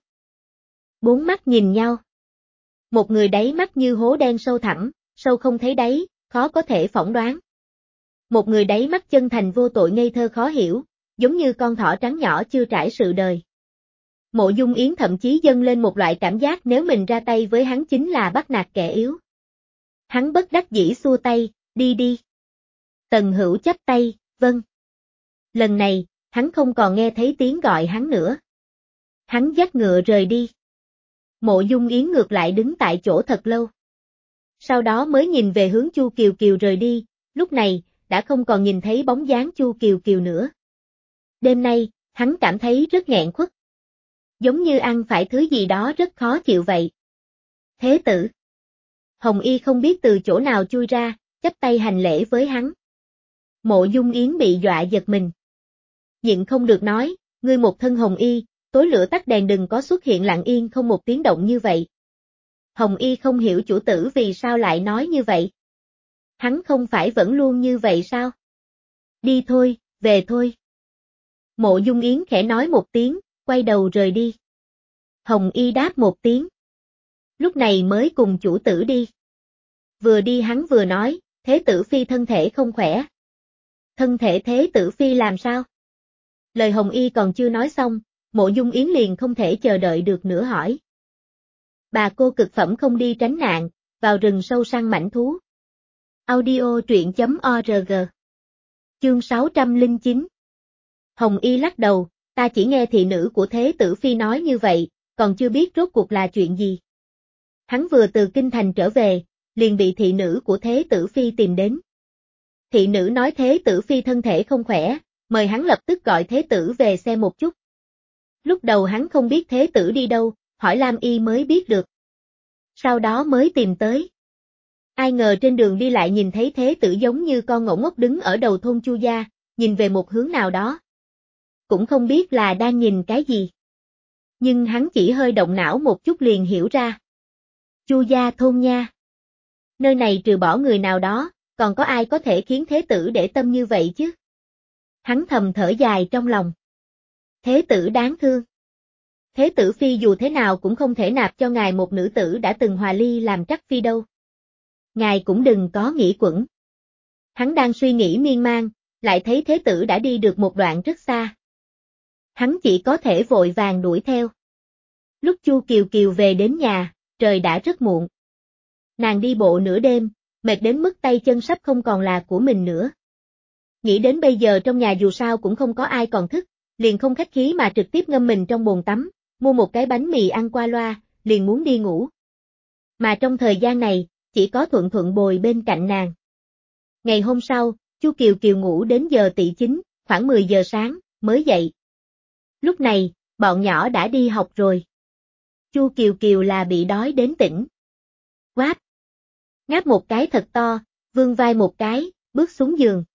Bốn mắt nhìn nhau. Một người đáy mắt như hố đen sâu thẳm, sâu không thấy đáy, khó có thể phỏng đoán. Một người đáy mắt chân thành vô tội ngây thơ khó hiểu, giống như con thỏ trắng nhỏ chưa trải sự đời. Mộ Dung Yến thậm chí dâng lên một loại cảm giác nếu mình ra tay với hắn chính là bắt nạt kẻ yếu. Hắn bất đắc dĩ xua tay, đi đi. Tần Hữu chắp tay, vâng. Lần này, hắn không còn nghe thấy tiếng gọi hắn nữa. Hắn dắt ngựa rời đi. Mộ Dung Yến ngược lại đứng tại chỗ thật lâu. Sau đó mới nhìn về hướng Chu Kiều Kiều rời đi, lúc này, đã không còn nhìn thấy bóng dáng Chu Kiều Kiều nữa. Đêm nay, hắn cảm thấy rất nghẹn khuất. Giống như ăn phải thứ gì đó rất khó chịu vậy. Thế tử. Hồng Y không biết từ chỗ nào chui ra, chắp tay hành lễ với hắn. Mộ Dung Yến bị dọa giật mình. Nhịn không được nói, ngươi một thân Hồng Y, tối lửa tắt đèn đừng có xuất hiện lặng yên không một tiếng động như vậy. Hồng Y không hiểu chủ tử vì sao lại nói như vậy. Hắn không phải vẫn luôn như vậy sao? Đi thôi, về thôi. Mộ Dung Yến khẽ nói một tiếng, quay đầu rời đi. Hồng Y đáp một tiếng. Lúc này mới cùng chủ tử đi. Vừa đi hắn vừa nói, Thế tử phi thân thể không khỏe. Thân thể Thế tử phi làm sao? Lời Hồng Y còn chưa nói xong, Mộ Dung Yến liền không thể chờ đợi được nữa hỏi. Bà cô cực phẩm không đi tránh nạn, vào rừng sâu săn mãnh thú. Audio truyện chấm org. Chương sáu trăm lẻ chín. Hồng Y lắc đầu, ta chỉ nghe thị nữ của Thế tử phi nói như vậy, còn chưa biết rốt cuộc là chuyện gì. Hắn vừa từ kinh thành trở về, liền bị thị nữ của Thế tử phi tìm đến. Thị nữ nói Thế tử phi thân thể không khỏe, mời hắn lập tức gọi Thế tử về xem một chút. Lúc đầu hắn không biết Thế tử đi đâu, hỏi Lam Y mới biết được. Sau đó mới tìm tới. Ai ngờ trên đường đi lại nhìn thấy Thế tử giống như con ngỗng ngốc đứng ở đầu thôn Chu gia, nhìn về một hướng nào đó. Cũng không biết là đang nhìn cái gì. Nhưng hắn chỉ hơi động não một chút liền hiểu ra. Chu gia thôn nha. Nơi này trừ bỏ người nào đó, còn có ai có thể khiến Thế tử để tâm như vậy chứ? Hắn thầm thở dài trong lòng. Thế tử đáng thương. Thế tử phi dù thế nào cũng không thể nạp cho ngài một nữ tử đã từng hòa ly làm trắc phi đâu. Ngài cũng đừng có nghĩ quẩn. Hắn đang suy nghĩ miên man, lại thấy Thế tử đã đi được một đoạn rất xa. Hắn chỉ có thể vội vàng đuổi theo. Lúc Chu Kiều Kiều về đến nhà, trời đã rất muộn. Nàng đi bộ nửa đêm, mệt đến mức tay chân sắp không còn là của mình nữa. Nghĩ đến bây giờ trong nhà dù sao cũng không có ai còn thức, liền không khách khí mà trực tiếp ngâm mình trong bồn tắm, mua một cái bánh mì ăn qua loa, liền muốn đi ngủ. Mà trong thời gian này, chỉ có Thuận Thuận bồi bên cạnh nàng. Ngày hôm sau, Chu Kiều Kiều ngủ đến giờ tỵ chính, khoảng mười giờ sáng, mới dậy. Lúc này, bọn nhỏ đã đi học rồi. Chu Kiều Kiều là bị đói đến tỉnh. Quát! Ngáp một cái thật to, vươn vai một cái, bước xuống giường.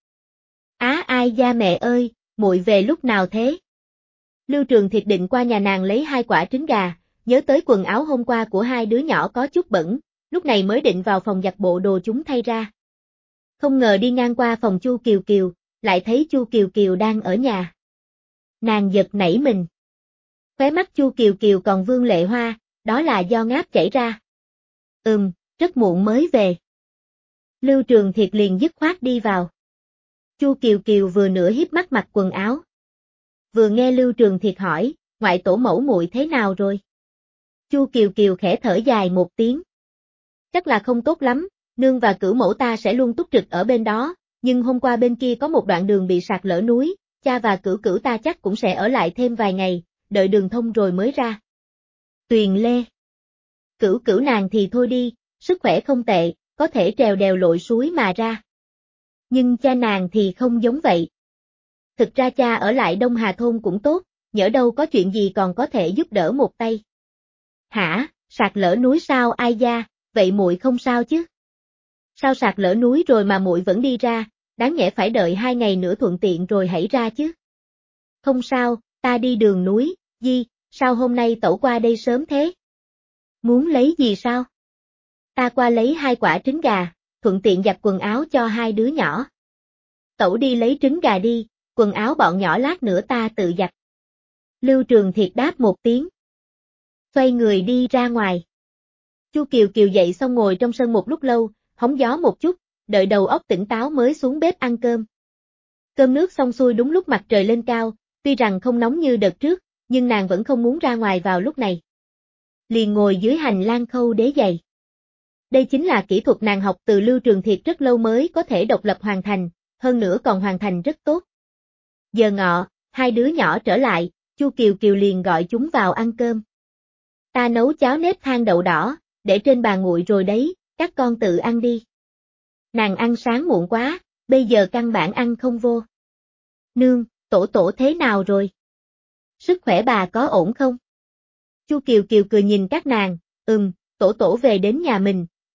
Á ai da mẹ ơi, muội về lúc nào thế? Lưu Trường Thịt định qua nhà nàng lấy hai quả trứng gà, nhớ tới quần áo hôm qua của hai đứa nhỏ có chút bẩn, lúc này mới định vào phòng giặt bộ đồ chúng thay ra. Không ngờ đi ngang qua phòng Chu Kiều Kiều, lại thấy Chu Kiều Kiều đang ở nhà. Nàng giật nảy mình. Khóe mắt Chu Kiều Kiều còn vương lệ hoa, đó là do ngáp chảy ra. Ừm, rất muộn mới về. Lưu Trường Thịt liền dứt khoát đi vào. Chu Kiều Kiều vừa nửa hiếp mắt mặc quần áo. Vừa nghe Lưu Trường Thịt hỏi, ngoại tổ mẫu muội thế nào rồi? Chu Kiều Kiều khẽ thở dài một tiếng. Chắc là không tốt lắm, nương và cửu mẫu ta sẽ luôn túc trực ở bên đó, nhưng hôm qua bên kia có một đoạn đường bị sạt lở núi, cha và cửu cửu ta chắc cũng sẽ ở lại thêm vài ngày, đợi đường thông rồi mới ra. Tuyền Lê. Cửu cửu nàng thì thôi đi, sức khỏe không tệ, có thể trèo đèo lội suối mà ra. Nhưng cha nàng thì không giống vậy. Thực ra cha ở lại Đông Hà Thôn cũng tốt, nhỡ đâu có chuyện gì còn có thể giúp đỡ một tay. Hả, sạt lở núi sao ai da, vậy muội không sao chứ? Sao sạt lở núi rồi mà muội vẫn đi ra, đáng nhẽ phải đợi hai ngày nữa thuận tiện rồi hãy ra chứ. Không sao, ta đi đường núi, Di, sao hôm nay tẩu qua đây sớm thế? Muốn lấy gì sao? Ta qua lấy hai quả trứng gà, thuận tiện giặt quần áo cho hai đứa nhỏ. Tẩu đi lấy trứng gà đi, quần áo bọn nhỏ lát nữa ta tự giặt. Lưu Trường Thịt đáp một tiếng. Xoay người đi ra ngoài. Chu Kiều Kiều dậy xong ngồi trong sân một lúc lâu, hóng gió một chút, đợi đầu óc tỉnh táo mới xuống bếp ăn cơm. Cơm nước xong xuôi đúng lúc mặt trời lên cao, tuy rằng không nóng như đợt trước, nhưng nàng vẫn không muốn ra ngoài vào lúc này. Liền ngồi dưới hành lang khâu đế giày. Đây chính là kỹ thuật nàng học từ Lưu Trường Thịt rất lâu mới có thể độc lập hoàn thành, hơn nữa còn hoàn thành rất tốt. Giờ ngọ, hai đứa nhỏ trở lại, Chu Kiều Kiều liền gọi chúng vào ăn cơm. Ta nấu cháo nếp than đậu đỏ, để trên bàn nguội rồi đấy, các con tự ăn đi. Nàng ăn sáng muộn quá, bây giờ căn bản ăn không vô. Nương, tổ tổ thế nào rồi? Sức khỏe bà có ổn không? Chu Kiều Kiều cười nhìn các nàng, ừm, tổ tổ về đến nhà mình,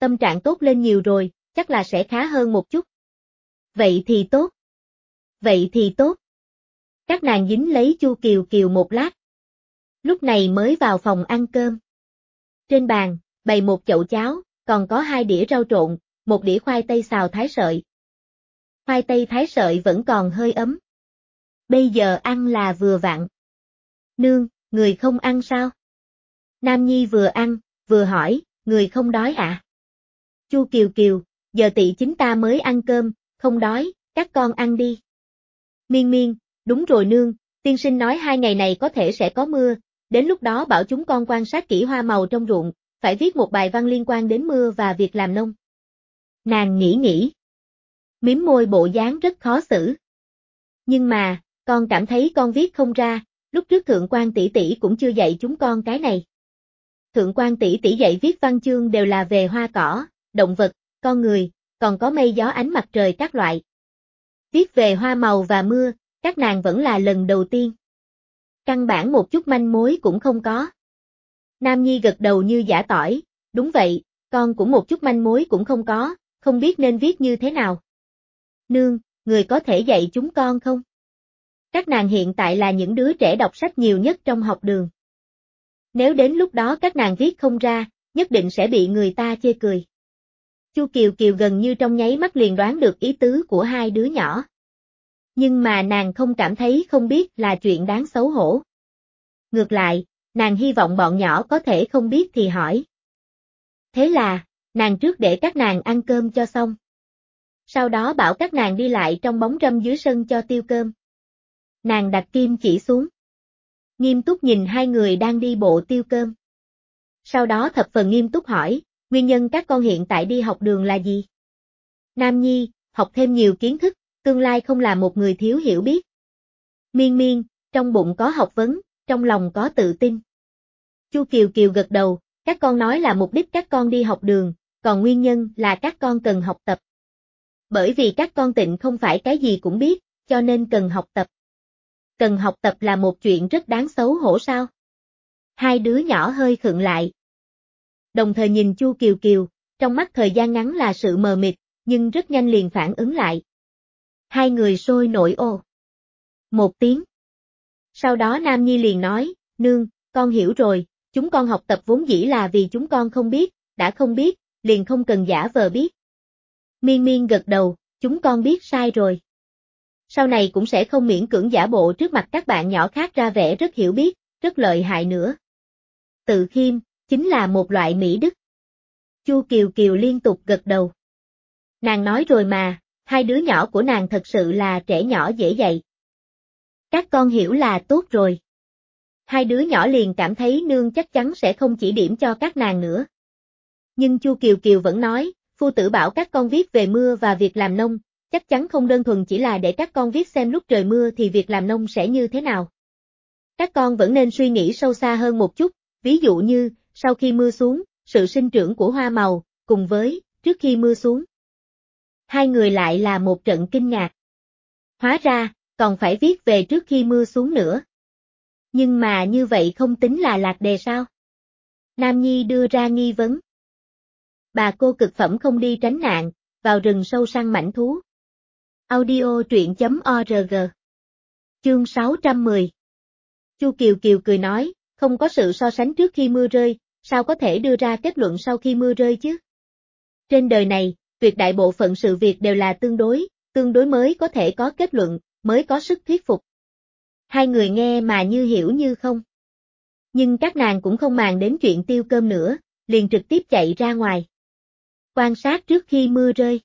tâm trạng tốt lên nhiều rồi, chắc là sẽ khá hơn một chút. Vậy thì tốt. Vậy thì tốt. Các nàng dính lấy Chu Kiều Kiều một lát. Lúc này mới vào phòng ăn cơm. Trên bàn, bày một chậu cháo, còn có hai đĩa rau trộn, một đĩa khoai tây xào thái sợi. Khoai tây thái sợi vẫn còn hơi ấm. Bây giờ ăn là vừa vặn. Nương, người không ăn sao? Nam Nhi vừa ăn, vừa hỏi, người không đói ạ? À? Chu Kiều Kiều, giờ tỵ chính ta mới ăn cơm, không đói, các con ăn đi. Miên Miên, đúng rồi nương, tiên sinh nói hai ngày này có thể sẽ có mưa, đến lúc đó bảo chúng con quan sát kỹ hoa màu trong ruộng, phải viết một bài văn liên quan đến mưa và việc làm nông. Nàng nghĩ nghĩ. Mím môi bộ dáng rất khó xử. Nhưng mà, con cảm thấy con viết không ra, lúc trước Thượng quan tỷ tỷ cũng chưa dạy chúng con cái này. Thượng quan tỷ tỷ dạy viết văn chương đều là về hoa cỏ, động vật, con người, còn có mây gió ánh mặt trời các loại. Viết về hoa màu và mưa, các nàng vẫn là lần đầu tiên. Căn bản một chút manh mối cũng không có. Nam Nhi gật đầu như giả tỏi, đúng vậy, con cũng một chút manh mối cũng không có, không biết nên viết như thế nào. Nương, người có thể dạy chúng con không? Các nàng hiện tại là những đứa trẻ đọc sách nhiều nhất trong học đường. Nếu đến lúc đó các nàng viết không ra, nhất định sẽ bị người ta chê cười. Chu Kiều Kiều gần như trong nháy mắt liền đoán được ý tứ của hai đứa nhỏ. Nhưng mà nàng không cảm thấy không biết là chuyện đáng xấu hổ. Ngược lại, nàng hy vọng bọn nhỏ có thể không biết thì hỏi. Thế là, nàng trước để các nàng ăn cơm cho xong. Sau đó bảo các nàng đi lại trong bóng râm dưới sân cho tiêu cơm. Nàng đặt kim chỉ xuống. Nghiêm túc nhìn hai người đang đi bộ tiêu cơm. Sau đó thập phần nghiêm túc hỏi, nguyên nhân các con hiện tại đi học đường là gì? Nam Nhi, học thêm nhiều kiến thức, tương lai không là một người thiếu hiểu biết. Miên Miên, trong bụng có học vấn, trong lòng có tự tin. Chu Kiều Kiều gật đầu, các con nói là mục đích các con đi học đường, còn nguyên nhân là các con cần học tập. Bởi vì các con tịnh không phải cái gì cũng biết, cho nên cần học tập. Cần học tập là một chuyện rất đáng xấu hổ sao? Hai đứa nhỏ hơi khựng lại. Đồng thời nhìn Chu Kiều Kiều, trong mắt thời gian ngắn là sự mờ mịt, nhưng rất nhanh liền phản ứng lại. Hai người sôi nổi ồ. Một tiếng. Sau đó Nam Nhi liền nói, nương, con hiểu rồi, chúng con học tập vốn dĩ là vì chúng con không biết, đã không biết, liền không cần giả vờ biết. Miên Miên gật đầu, chúng con biết sai rồi. Sau này cũng sẽ không miễn cưỡng giả bộ trước mặt các bạn nhỏ khác ra vẻ rất hiểu biết, rất lợi hại nữa. Tự khiêm, chính là một loại mỹ đức. Chu Kiều Kiều liên tục gật đầu. Nàng nói rồi mà, hai đứa nhỏ của nàng thật sự là trẻ nhỏ dễ dạy. Các con hiểu là tốt rồi. Hai đứa nhỏ liền cảm thấy nương chắc chắn sẽ không chỉ điểm cho các nàng nữa. Nhưng Chu Kiều Kiều vẫn nói, phu tử bảo các con viết về mưa và việc làm nông, chắc chắn không đơn thuần chỉ là để các con viết xem lúc trời mưa thì việc làm nông sẽ như thế nào. Các con vẫn nên suy nghĩ sâu xa hơn một chút, ví dụ như, sau khi mưa xuống, sự sinh trưởng của hoa màu, cùng với, trước khi mưa xuống. Hai người lại là một trận kinh ngạc. Hóa ra, còn phải viết về trước khi mưa xuống nữa. Nhưng mà như vậy không tính là lạc đề sao? Nam Nhi đưa ra nghi vấn. Bà cô cực phẩm không đi tránh nạn, vào rừng sâu săn mãnh thú. Audio truyện chấm org. Chương sáu trăm mười. Chu Kiều Kiều cười nói, không có sự so sánh trước khi mưa rơi, sao có thể đưa ra kết luận sau khi mưa rơi chứ? Trên đời này, tuyệt đại bộ phận sự việc đều là tương đối, tương đối mới có thể có kết luận, mới có sức thuyết phục. Hai người nghe mà như hiểu như không. Nhưng các nàng cũng không màng đến chuyện tiêu cơm nữa, liền trực tiếp chạy ra ngoài. Quan sát trước khi mưa rơi.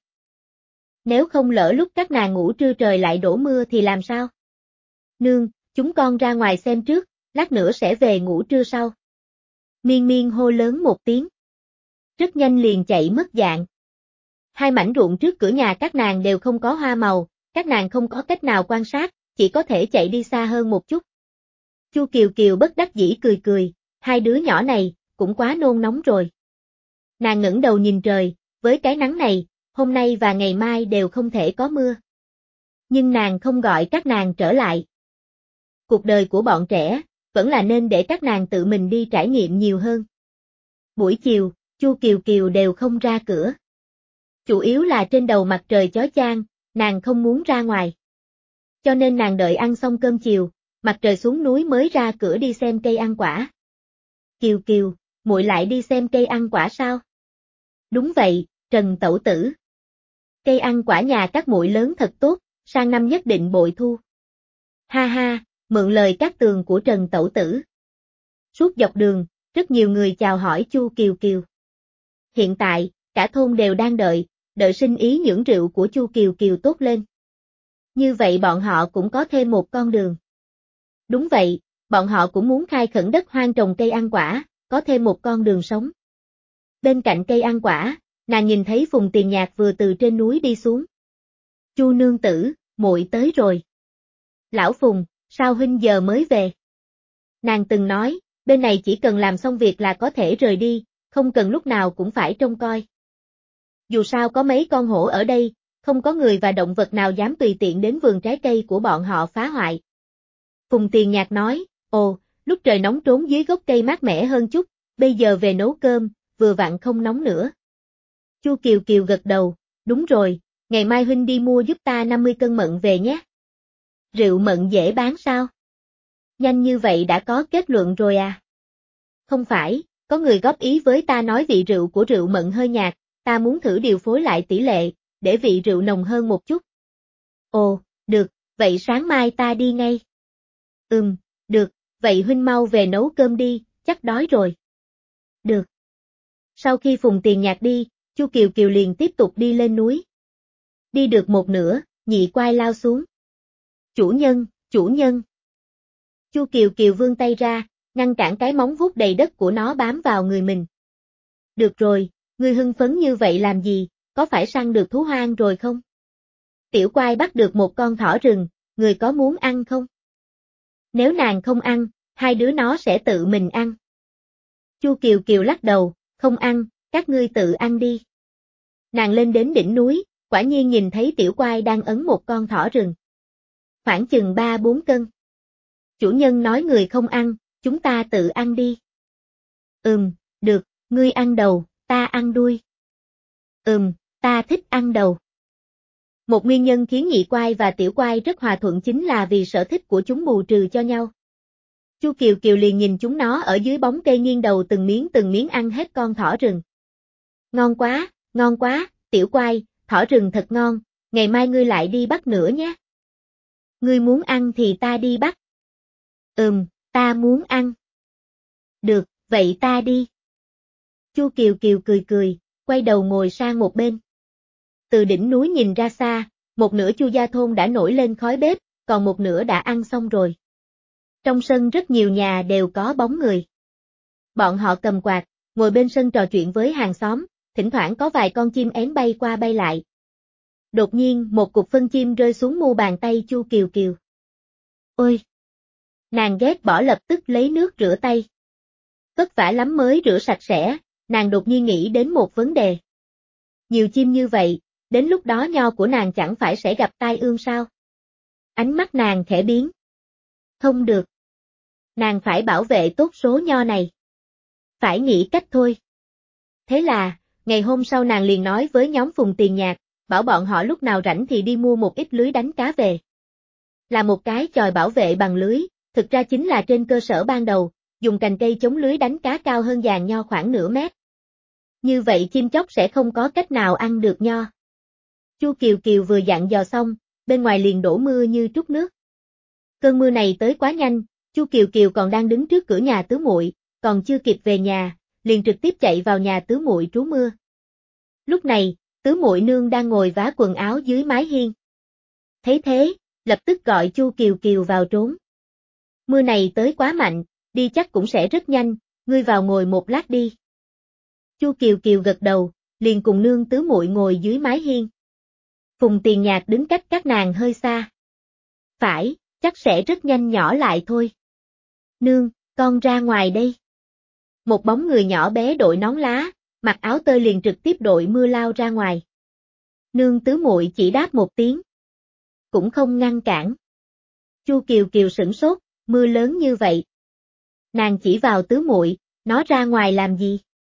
Nếu không lỡ lúc các nàng ngủ trưa trời lại đổ mưa thì làm sao? Nương, chúng con ra ngoài xem trước, lát nữa sẽ về ngủ trưa sau. Miên Miên hô lớn một tiếng. Rất nhanh liền chạy mất dạng. Hai mảnh ruộng trước cửa nhà các nàng đều không có hoa màu, các nàng không có cách nào quan sát, chỉ có thể chạy đi xa hơn một chút. Chu Kiều Kiều bất đắc dĩ cười cười, hai đứa nhỏ này, cũng quá nôn nóng rồi. Nàng ngẩng đầu nhìn trời, với cái nắng này, hôm nay và ngày mai đều không thể có mưa. Nhưng nàng không gọi các nàng trở lại. Cuộc đời của bọn trẻ, vẫn là nên để các nàng tự mình đi trải nghiệm nhiều hơn. Buổi chiều, Chu Kiều Kiều đều không ra cửa. Chủ yếu là trên đầu mặt trời chói chang, nàng không muốn ra ngoài. Cho nên nàng đợi ăn xong cơm chiều, mặt trời xuống núi mới ra cửa đi xem cây ăn quả. Kiều Kiều, muội lại đi xem cây ăn quả sao? Đúng vậy, Trần tẩu tử. Cây ăn quả nhà các muội lớn thật tốt, sang năm nhất định bội thu. Ha ha, mượn lời các tường của Trần tẩu tử. Suốt dọc đường, rất nhiều người chào hỏi Chu Kiều Kiều. Hiện tại, cả thôn đều đang đợi, đợi sinh ý nhưỡng rượu của Chu Kiều Kiều tốt lên. Như vậy bọn họ cũng có thêm một con đường. Đúng vậy, bọn họ cũng muốn khai khẩn đất hoang trồng cây ăn quả, có thêm một con đường sống. Bên cạnh cây ăn quả, nàng nhìn thấy Phùng Tiền Nhạc vừa từ trên núi đi xuống. Chu nương tử, muội tới rồi. Lão Phùng, sao huynh giờ mới về? Nàng từng nói, bên này chỉ cần làm xong việc là có thể rời đi, không cần lúc nào cũng phải trông coi. Dù sao có mấy con hổ ở đây, không có người và động vật nào dám tùy tiện đến vườn trái cây của bọn họ phá hoại. Phùng Tiền Nhạc nói, ồ, lúc trời nóng trốn dưới gốc cây mát mẻ hơn chút, bây giờ về nấu cơm, vừa vặn không nóng nữa. Chu Kiều Kiều gật đầu, đúng rồi, ngày mai huynh đi mua giúp ta năm mươi cân mận về nhé. Rượu mận dễ bán sao? Nhanh như vậy đã có kết luận rồi à? Không phải, có người góp ý với ta nói vị rượu của rượu mận hơi nhạt, ta muốn thử điều phối lại tỷ lệ, để vị rượu nồng hơn một chút. Ồ, được, vậy sáng mai ta đi ngay. Ừm, được, vậy huynh mau về nấu cơm đi, chắc đói rồi. Được. Sau khi Phùng Tiền Nhạc đi, Chu Kiều Kiều liền tiếp tục đi lên núi. Đi được một nửa, nhị quai lao xuống. Chủ nhân, chủ nhân. Chu Kiều Kiều vươn tay ra, ngăn cản cái móng vuốt đầy đất của nó bám vào người mình. Được rồi, ngươi hưng phấn như vậy làm gì, có phải săn được thú hoang rồi không? Tiểu quai bắt được một con thỏ rừng, người có muốn ăn không? Nếu nàng không ăn, hai đứa nó sẽ tự mình ăn. Chu Kiều Kiều lắc đầu, không ăn, các ngươi tự ăn đi. Nàng lên đến đỉnh núi, quả nhiên nhìn thấy tiểu quai đang ấn một con thỏ rừng. Khoảng chừng ba bốn cân. Chủ nhân nói người không ăn, chúng ta tự ăn đi. Ừm, được, ngươi ăn đầu, ta ăn đuôi. Ừm, ta thích ăn đầu. Một nguyên nhân khiến nhị quai và tiểu quai rất hòa thuận chính là vì sở thích của chúng bù trừ cho nhau. Chu Kiều Kiều liền nhìn chúng nó ở dưới bóng cây nghiêng đầu từng miếng từng miếng ăn hết con thỏ rừng. Ngon quá, ngon quá, tiểu quai, thỏ rừng thật ngon, ngày mai ngươi lại đi bắt nữa nhé. Ngươi muốn ăn thì ta đi bắt. Ừm, ta muốn ăn. Được, vậy ta đi. Chu Kiều Kiều cười cười, quay đầu ngồi sang một bên. Từ đỉnh núi nhìn ra xa, một nửa Chu gia thôn đã nổi lên khói bếp, còn một nửa đã ăn xong rồi. Trong sân rất nhiều nhà đều có bóng người. Bọn họ cầm quạt, ngồi bên sân trò chuyện với hàng xóm, thỉnh thoảng có vài con chim én bay qua bay lại. Đột nhiên một cục phân chim rơi xuống mu bàn tay Chu Kiều Kiều. Ôi! Nàng ghét bỏ lập tức lấy nước rửa tay. Vất vả lắm mới rửa sạch sẽ, nàng đột nhiên nghĩ đến một vấn đề. Nhiều chim như vậy, đến lúc đó nho của nàng chẳng phải sẽ gặp tai ương sao? Ánh mắt nàng khẽ biến. Không được. Nàng phải bảo vệ tốt số nho này. Phải nghĩ cách thôi. Thế là, ngày hôm sau nàng liền nói với nhóm Phùng Tiền Nhạc, bảo bọn họ lúc nào rảnh thì đi mua một ít lưới đánh cá về. Là một cái chòi bảo vệ bằng lưới, thực ra chính là trên cơ sở ban đầu, dùng cành cây chống lưới đánh cá cao hơn giàn nho khoảng nửa mét. Như vậy chim chóc sẽ không có cách nào ăn được nho. Chu Kiều Kiều vừa dặn dò xong, bên ngoài liền đổ mưa như trút nước. Cơn mưa này tới quá nhanh, Chu Kiều Kiều còn đang đứng trước cửa nhà tứ muội, còn chưa kịp về nhà, liền trực tiếp chạy vào nhà tứ muội trú mưa. Lúc này, tứ muội nương đang ngồi vá quần áo dưới mái hiên. Thấy thế, lập tức gọi Chu Kiều Kiều vào trốn. Mưa này tới quá mạnh, đi chắc cũng sẽ rất nhanh, ngươi vào ngồi một lát đi. Chu Kiều Kiều gật đầu, liền cùng nương tứ muội ngồi dưới mái hiên. Phùng Tiền Nhạc đứng cách các nàng hơi xa. Phải, chắc sẽ rất nhanh nhỏ lại thôi. Nương, con ra ngoài đây. Một bóng người nhỏ bé đội nón lá, mặc áo tơi liền trực tiếp đội mưa lao ra ngoài. Nương tứ muội chỉ đáp một tiếng. Cũng không ngăn cản. Chu Kiều Kiều sửng sốt, mưa lớn như vậy. Nàng chỉ vào tứ muội, nó ra ngoài làm gì?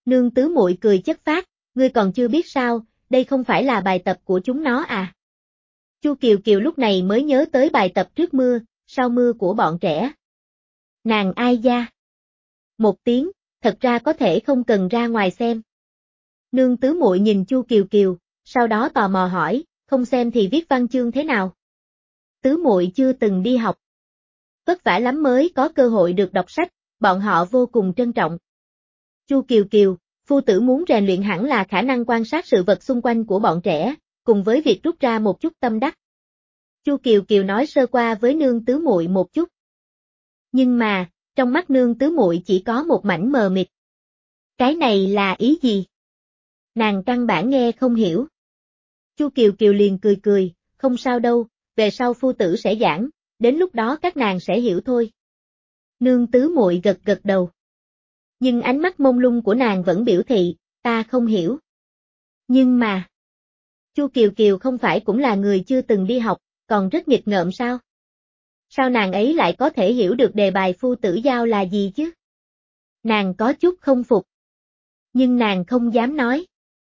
Nương tứ muội cười chất phác, ngươi còn chưa biết sao, đây không phải là bài tập của chúng nó à. Chu Kiều Kiều lúc này mới nhớ tới bài tập trước mưa, sau mưa của bọn trẻ. Nàng ai da? Một tiếng, thật ra có thể không cần ra ngoài xem. Nương tứ muội nhìn Chu Kiều Kiều, sau đó tò mò hỏi, không xem thì viết văn chương thế nào? Tứ muội chưa từng đi học. Vất vả lắm mới có cơ hội được đọc sách, bọn họ vô cùng trân trọng. Chu Kiều Kiều, phu tử muốn rèn luyện hẳn là khả năng quan sát sự vật xung quanh của bọn trẻ, cùng với việc rút ra một chút tâm đắc. Chu Kiều Kiều nói sơ qua với nương tứ muội một chút. Nhưng mà, trong mắt nương tứ muội chỉ có một mảnh mờ mịt. Cái này là ý gì? Nàng căn bản nghe không hiểu. Chu Kiều Kiều liền cười cười, không sao đâu, về sau phu tử sẽ giảng, đến lúc đó các nàng sẽ hiểu thôi. Nương tứ muội gật gật đầu. Nhưng ánh mắt mông lung của nàng vẫn biểu thị, ta không hiểu. Nhưng mà, Chu Kiều Kiều không phải cũng là người chưa từng đi học, còn rất nghịch ngợm sao? Sao nàng ấy lại có thể hiểu được đề bài phu tử giao là gì chứ? Nàng có chút không phục. Nhưng nàng không dám nói.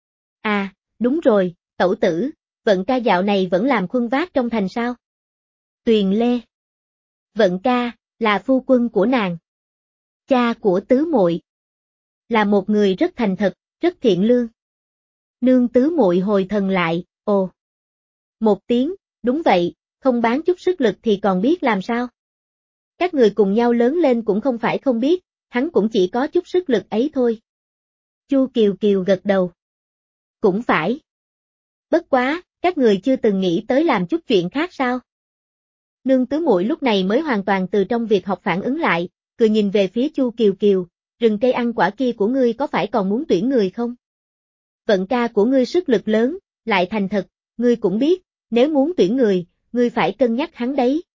À, đúng rồi, tẩu tử, Vận ca dạo này vẫn làm khuân vác trong thành sao? Tuyền Lê. Vận ca, là phu quân của nàng. Cha của tứ muội. Là một người rất thành thật, rất thiện lương. Nương tứ muội hồi thần lại, ồ. Một tiếng, đúng vậy, không bán chút sức lực thì còn biết làm sao. Các người cùng nhau lớn lên cũng không phải không biết, hắn cũng chỉ có chút sức lực ấy thôi. Chu Kiều Kiều gật đầu. Cũng phải. Bất quá, các người chưa từng nghĩ tới làm chút chuyện khác sao? Nương tứ muội lúc này mới hoàn toàn từ trong việc học phản ứng lại, cười nhìn về phía Chu Kiều Kiều, rừng cây ăn quả kia của ngươi có phải còn muốn tuyển người không? Vận ca của ngươi sức lực lớn, lại thành thật, ngươi cũng biết, nếu muốn tuyển người, ngươi phải cân nhắc hắn đấy.